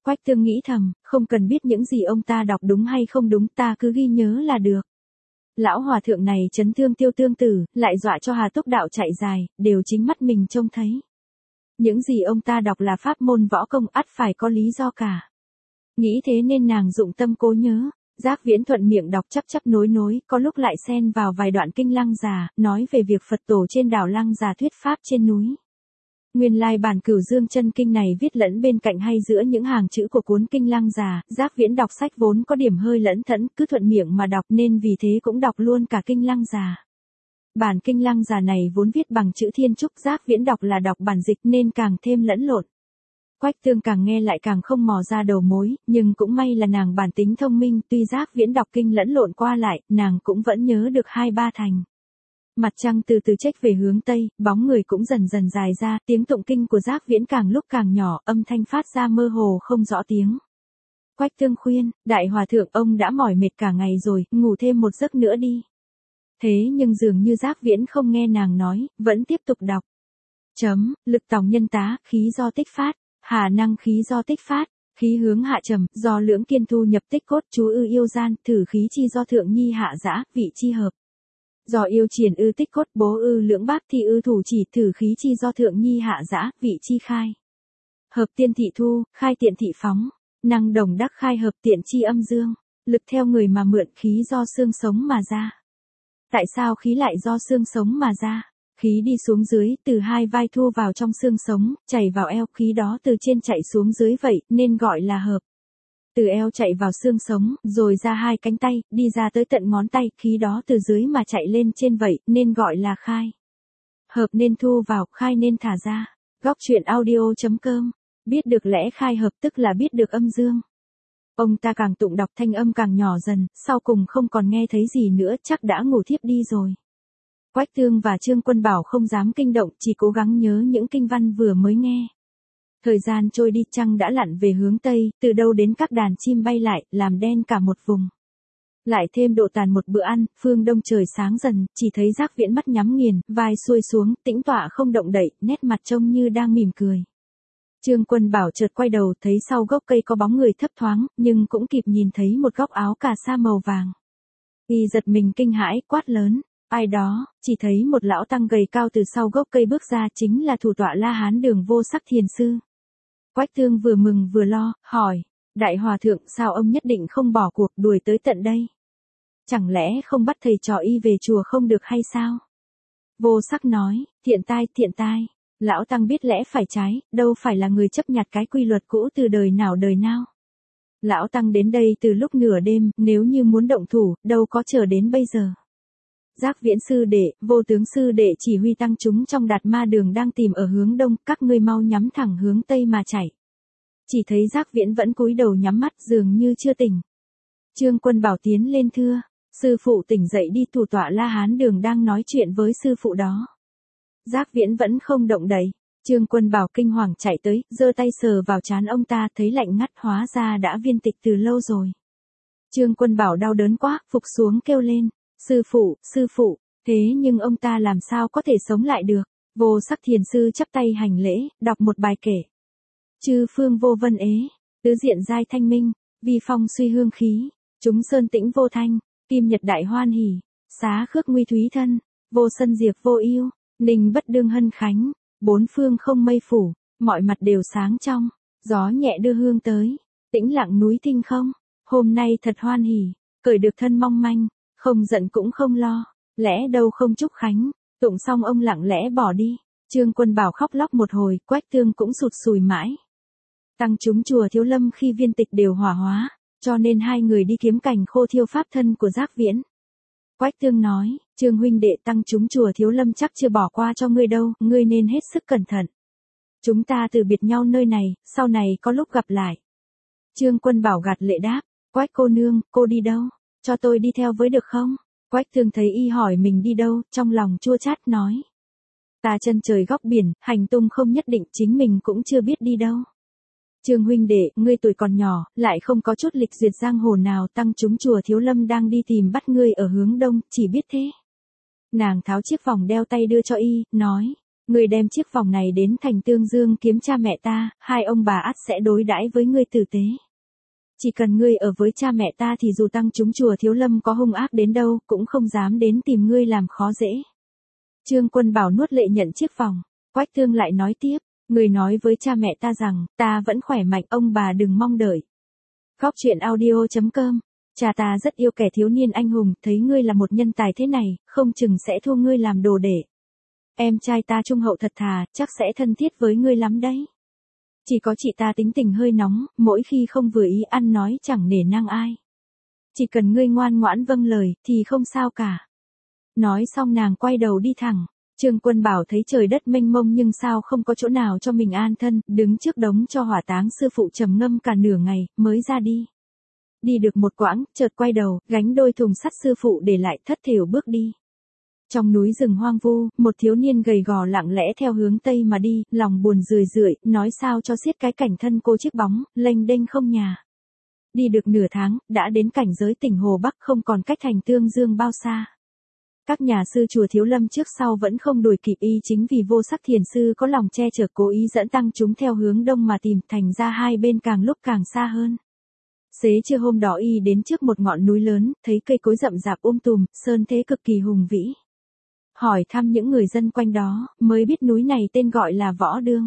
Quách Tương nghĩ thầm, không cần biết những gì ông ta đọc đúng hay không đúng, ta cứ ghi nhớ là được. Lão hòa thượng này chấn thương Tiêu Tương Tử, lại dọa cho Hà Túc đạo chạy dài, đều chính mắt mình trông thấy. Những gì ông ta đọc là pháp môn võ công, ắt phải có lý do cả. Nghĩ thế nên nàng dụng tâm cố nhớ. Giác Viễn thuận miệng đọc chắp nối, có lúc lại xen vào vài đoạn kinh Lăng Già, nói về việc Phật tổ trên đảo Lăng Già thuyết pháp trên núi. Nguyên lai bản Cửu Dương chân kinh này viết lẫn bên cạnh hay giữa những hàng chữ của cuốn kinh Lăng Già, Giác Viễn đọc sách vốn có điểm hơi lẫn thẫn, cứ thuận miệng mà đọc nên vì thế cũng đọc luôn cả kinh Lăng Già. Bản kinh Lăng Già này vốn viết bằng chữ Thiên Trúc, Giác Viễn đọc là đọc bản dịch nên càng thêm lẫn lộn. Quách Tương càng nghe lại càng không mò ra đầu mối, nhưng cũng may là nàng bản tính thông minh, tuy Giác Viễn đọc kinh lẫn lộn qua lại, nàng cũng vẫn nhớ được 2-3 thành. Mặt trăng từ từ chếch về hướng Tây, bóng người cũng dần dần dài ra, tiếng tụng kinh của Giác Viễn càng lúc càng nhỏ, âm thanh phát ra mơ hồ không rõ tiếng. Quách Tương khuyên, đại hòa thượng ông đã mỏi mệt cả ngày rồi, ngủ thêm một giấc nữa đi. Thế nhưng dường như Giác Viễn không nghe nàng nói, vẫn tiếp tục đọc. Lực tòng nhân tá, khí do tích phát. Hà năng khí do tích phát, khí hướng hạ trầm, do lưỡng kiên thu nhập tích cốt, chú ư yêu gian, thử khí chi do thượng nhi hạ dã, vị chi hợp. Do yêu triển ư tích cốt, bố ư lưỡng bác thi ư thủ chỉ, thử khí chi do thượng nhi hạ dã, vị chi khai. Hợp tiên thị thu, khai tiện thị phóng, năng đồng đắc khai hợp tiện chi âm dương, lực theo người mà mượn, khí do xương sống mà ra. Tại sao khí lại do xương sống mà ra? Khí đi xuống dưới, từ hai vai thu vào trong xương sống, chảy vào eo, khí đó từ trên chạy xuống dưới vậy, nên gọi là hợp. Từ eo chạy vào xương sống, rồi ra hai cánh tay, đi ra tới tận ngón tay, khí đó từ dưới mà chạy lên trên vậy, nên gọi là khai. Hợp nên thu vào, khai nên thả ra. Góc truyện audio.com. Biết được lẽ khai hợp tức là biết được âm dương. Ông ta càng tụng đọc thanh âm càng nhỏ dần, sau cùng không còn nghe thấy gì nữa, chắc đã ngủ thiếp đi rồi. Quách Tương và Trương Quân Bảo không dám kinh động, chỉ cố gắng nhớ những kinh văn vừa mới nghe. Thời gian trôi đi, trăng đã lặn về hướng Tây, từ đâu đến các đàn chim bay lại, làm đen cả một vùng. Lại thêm độ tàn một bữa ăn, phương đông trời sáng dần, chỉ thấy Giác Viễn mắt nhắm nghiền, vai xuôi xuống, tĩnh tọa không động đậy, nét mặt trông như đang mỉm cười. Trương Quân Bảo chợt quay đầu, thấy sau gốc cây có bóng người thấp thoáng, nhưng cũng kịp nhìn thấy một góc áo cà sa màu vàng. Y giật mình kinh hãi, quát lớn. Ai đó, chỉ thấy một lão tăng gầy cao từ sau gốc cây bước ra, chính là thủ tọa La Hán Đường Vô Sắc Thiền Sư. Quách Tương vừa mừng vừa lo, hỏi, đại hòa thượng sao ông nhất định không bỏ cuộc đuổi tới tận đây? Chẳng lẽ không bắt thầy trò y về chùa không được hay sao? Vô Sắc nói, thiện tai, lão tăng biết lẽ phải trái, đâu phải là người chấp nhặt cái quy luật cũ từ đời nào đời nào. Lão tăng đến đây từ lúc nửa đêm, nếu như muốn động thủ, đâu có chờ đến bây giờ. Giác Viễn sư đệ, Vô Tướng sư đệ chỉ huy tăng chúng trong Đạt Ma Đường đang tìm ở hướng đông, các ngươi mau nhắm thẳng hướng tây mà chạy. Chỉ thấy Giác Viễn vẫn cúi đầu nhắm mắt, dường như chưa tỉnh. Trương Quân Bảo tiến lên thưa, sư phụ tỉnh dậy đi, thủ tọa La Hán Đường đang nói chuyện với sư phụ đó. Giác Viễn vẫn không động đậy. Trương Quân Bảo kinh hoàng chạy tới, giơ tay sờ vào trán ông ta, thấy lạnh ngắt, hóa ra đã viên tịch từ lâu rồi. Trương Quân Bảo đau đớn quá, phục xuống kêu lên. Sư phụ, thế nhưng ông ta làm sao có thể sống lại được? Vô Sắc Thiền Sư chắp tay hành lễ, đọc một bài kể. Chư phương vô vân ế, tứ diện giai thanh minh, vi phong suy hương khí, chúng sơn tĩnh vô thanh, kim nhật đại hoan hỉ, xá khước nguy thúy thân, vô sân diệp vô yêu, ninh bất đương hân khánh, bốn phương không mây phủ, mọi mặt đều sáng trong, gió nhẹ đưa hương tới, tĩnh lặng núi tinh không, hôm nay thật hoan hỉ, cởi được thân mong manh. Không giận cũng không lo, lẽ đâu không chúc khánh, tụng xong ông lặng lẽ bỏ đi. Trương Quân Bảo khóc lóc một hồi, Quách Tương cũng sụt sùi mãi. Tăng chúng chùa Thiếu Lâm khi viên tịch đều hỏa hóa, cho nên hai người đi kiếm cành khô thiêu pháp thân của Giác Viễn. Quách Tương nói, Trương huynh đệ, tăng chúng chùa Thiếu Lâm chắc chưa bỏ qua cho ngươi đâu, ngươi nên hết sức cẩn thận. Chúng ta từ biệt nhau nơi này, sau này có lúc gặp lại. Trương Quân Bảo gạt lệ đáp, Quách cô nương, cô đi đâu? Cho tôi đi theo với được không? Quách Tương thấy y hỏi mình đi đâu, trong lòng chua chát nói. Ta chân trời góc biển, hành tung không nhất định, chính mình cũng chưa biết đi đâu. Trương huynh đệ, ngươi tuổi còn nhỏ, lại không có chút lịch duyệt giang hồ nào, tăng chúng chùa Thiếu Lâm đang đi tìm bắt ngươi ở hướng đông, chỉ biết thế. Nàng tháo chiếc vòng đeo tay đưa cho y, nói, Ngươi đem chiếc vòng này đến thành Tương Dương kiếm cha mẹ ta, hai ông bà ắt sẽ đối đãi với ngươi tử tế. Chỉ cần ngươi ở với cha mẹ ta thì dù tăng chúng chùa Thiếu Lâm có hung ác đến đâu, cũng không dám đến tìm ngươi làm khó dễ. Trương Quân Bảo nuốt lệ nhận chiếc vòng. Quách Thương lại nói tiếp, ngươi nói với cha mẹ ta rằng, ta vẫn khỏe mạnh, ông bà đừng mong đợi. Góc truyện audio.com. Cha ta rất yêu kẻ thiếu niên anh hùng, thấy ngươi là một nhân tài thế này, không chừng sẽ thu ngươi làm đồ đệ. Em trai ta trung hậu thật thà, chắc sẽ thân thiết với ngươi lắm đấy. Chỉ có chị ta tính tình hơi nóng, mỗi khi không vừa ý ăn nói chẳng nể nang ai. Chỉ cần ngươi ngoan ngoãn vâng lời, thì không sao cả. Nói xong nàng quay đầu đi thẳng. Trương Quân Bảo thấy trời đất mênh mông nhưng sao không có chỗ nào cho mình an thân, đứng trước đống cho hỏa táng sư phụ trầm ngâm cả nửa ngày, mới ra đi. Đi được một quãng, chợt quay đầu, gánh đôi thùng sắt sư phụ để lại, thất thểu bước đi. Trong núi rừng hoang vu, một thiếu niên gầy gò lặng lẽ theo hướng tây mà đi, lòng buồn rười rượi, nói sao cho xiết cái cảnh thân cô chiếc bóng, lênh đênh không nhà. Đi được nửa tháng, đã đến cảnh giới tỉnh Hồ Bắc, không còn cách thành Tương Dương bao xa. Các nhà sư chùa Thiếu Lâm trước sau vẫn không đuổi kịp y, chính vì Vô Sắc Thiền sư có lòng che chở cố ý dẫn tăng chúng theo hướng đông mà tìm, thành ra hai bên càng lúc càng xa hơn. Xế trưa hôm đó y đến trước một ngọn núi lớn, thấy cây cối rậm rạp tùm, sơn thế cực kỳ hùng vĩ. Hỏi thăm những người dân quanh đó, mới biết núi này tên gọi là Võ Đương.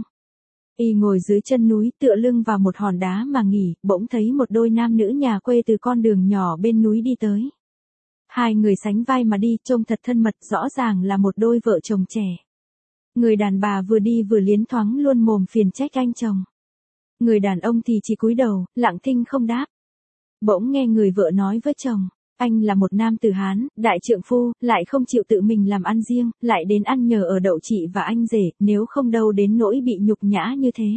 Y ngồi dưới chân núi tựa lưng vào một hòn đá mà nghỉ, bỗng thấy một đôi nam nữ nhà quê từ con đường nhỏ bên núi đi tới. Hai người sánh vai mà đi, trông thật thân mật, rõ ràng là một đôi vợ chồng trẻ. Người đàn bà vừa đi vừa liến thoáng luôn mồm phiền trách anh chồng. Người đàn ông thì chỉ cúi đầu, lặng thinh không đáp. Bỗng nghe người vợ nói với chồng, anh là một nam tử Hán, đại trượng phu, lại không chịu tự mình làm ăn riêng, lại đến ăn nhờ ở đậu chị và anh rể, nếu không đâu đến nỗi bị nhục nhã như thế.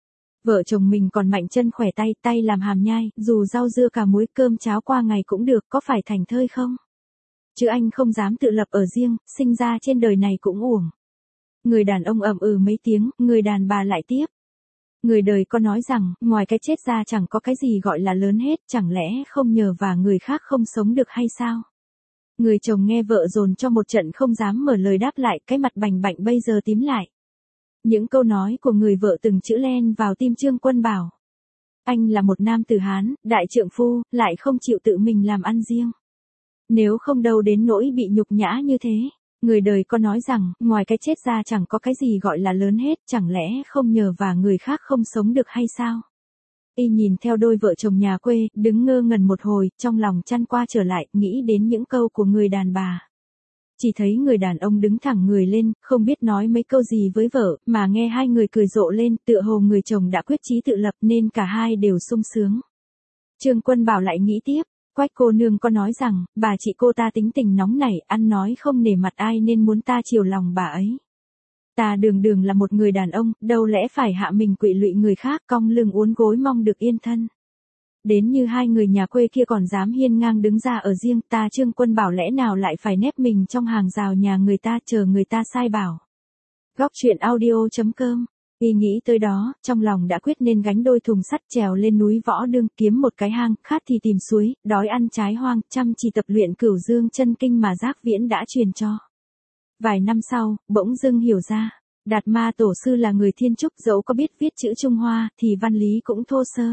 Vợ chồng mình còn mạnh chân khỏe tay, tay làm hàm nhai, dù rau dưa cà muối cơm cháo qua ngày cũng được, có phải thành thơi không? Chứ anh không dám tự lập ở riêng, sinh ra trên đời này cũng uổng. Người đàn ông ậm ừ mấy tiếng, người đàn bà lại tiếp. Người đời có nói rằng, ngoài cái chết ra chẳng có cái gì gọi là lớn hết, chẳng lẽ không nhờ và người khác không sống được hay sao? Người chồng nghe vợ dồn cho một trận không dám mở lời đáp lại, cái mặt bành bạnh bây giờ tím lại. Những câu nói của người vợ từng chữ len vào tim Trương Quân Bảo. Anh là một nam tử Hán, đại trượng phu, lại không chịu tự mình làm ăn riêng. Nếu không đâu đến nỗi bị nhục nhã như thế. Người đời có nói rằng, ngoài cái chết ra chẳng có cái gì gọi là lớn hết, chẳng lẽ không nhờ và người khác không sống được hay sao? Y nhìn theo đôi vợ chồng nhà quê, đứng ngơ ngẩn một hồi, trong lòng chăn qua trở lại, nghĩ đến những câu của người đàn bà. Chỉ thấy người đàn ông đứng thẳng người lên, không biết nói mấy câu gì với vợ, mà nghe hai người cười rộ lên, tựa hồ người chồng đã quyết chí tự lập nên cả hai đều sung sướng. Trương Quân Bảo lại nghĩ tiếp. Quách cô nương có nói rằng, bà chị cô ta tính tình nóng nảy, ăn nói không nể mặt ai nên muốn ta chiều lòng bà ấy. Ta đường đường là một người đàn ông, đâu lẽ phải hạ mình quỵ lụy người khác, cong lưng uốn gối mong được yên thân. Đến như hai người nhà quê kia còn dám hiên ngang đứng ra ở riêng, ta Trương Quân Bảo lẽ nào lại phải nép mình trong hàng rào nhà người ta chờ người ta sai bảo. Góc truyện audio.com. Y nghĩ tới đó, trong lòng đã quyết nên gánh đôi thùng sắt trèo lên núi Võ Đương, kiếm một cái hang, khát thì tìm suối, đói ăn trái hoang, chăm chỉ tập luyện Cửu Dương chân kinh mà Giác Viễn đã truyền cho. Vài năm sau, bỗng dưng hiểu ra, Đạt Ma tổ sư là người Thiên Trúc, dẫu có biết viết chữ Trung Hoa, thì văn lý cũng thô sơ.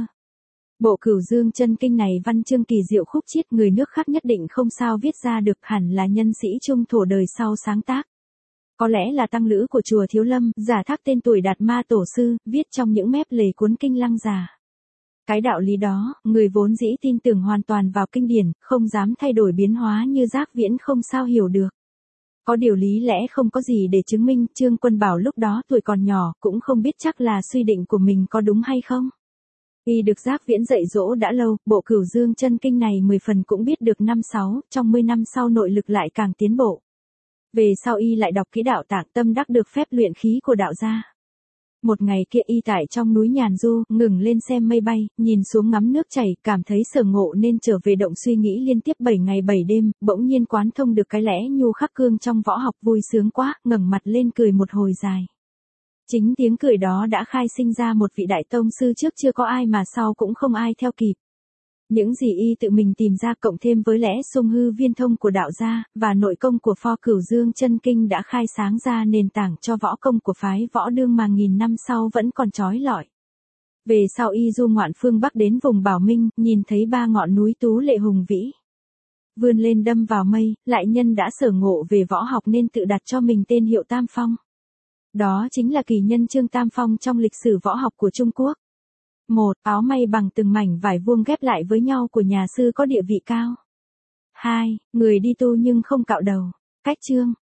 Bộ Cửu Dương chân kinh này văn chương kỳ diệu khúc chiết, người nước khác nhất định không sao viết ra được, hẳn là nhân sĩ Trung thổ đời sau sáng tác. Có lẽ là tăng lữ của chùa Thiếu Lâm, giả thác tên tuổi Đạt Ma tổ sư, viết trong những mép lề cuốn kinh lăng già. Cái đạo lý đó, người vốn dĩ tin tưởng hoàn toàn vào kinh điển, không dám thay đổi biến hóa như Giác Viễn không sao hiểu được. Có điều lý lẽ không có gì để chứng minh, Trương Quân Bảo lúc đó tuổi còn nhỏ, cũng không biết chắc là suy định của mình có đúng hay không. Y được Giác Viễn dạy dỗ đã lâu, bộ Cửu Dương chân kinh này 10 phần cũng biết được 5-6, trong 10 năm sau nội lực lại càng tiến bộ. Về sau y lại đọc kỹ đạo Tạng Tâm đắc được phép luyện khí của đạo gia. Một ngày kia y tại trong núi nhàn du, ngừng lên xem mây bay, nhìn xuống ngắm nước chảy, cảm thấy sở ngộ nên trở về động suy nghĩ liên tiếp 7 ngày 7 đêm, bỗng nhiên quán thông được cái lẽ nhu khắc cương trong võ học, vui sướng quá, ngẩng mặt lên cười một hồi dài. Chính tiếng cười đó đã khai sinh ra một vị đại tông sư, trước chưa có ai mà sau cũng không ai theo kịp. Những gì y tự mình tìm ra cộng thêm với lẽ sung hư viên thông của đạo gia, và nội công của Pho Cửu Dương chân kinh đã khai sáng ra nền tảng cho võ công của phái Võ Đương mà nghìn năm sau vẫn còn chói lọi. Về sau y du ngoạn phương Bắc đến vùng Bảo Minh, nhìn thấy 3 ngọn núi tú lệ hùng vĩ. Vươn lên đâm vào mây, lại nhân đã sở ngộ về võ học nên tự đặt cho mình tên hiệu Tam Phong. Đó chính là kỳ nhân Trương Tam Phong trong lịch sử võ học của Trung Quốc. 1. Áo may bằng từng mảnh vải vuông ghép lại với nhau của nhà sư có địa vị cao. 2. Người đi tu nhưng không cạo đầu. Cách chương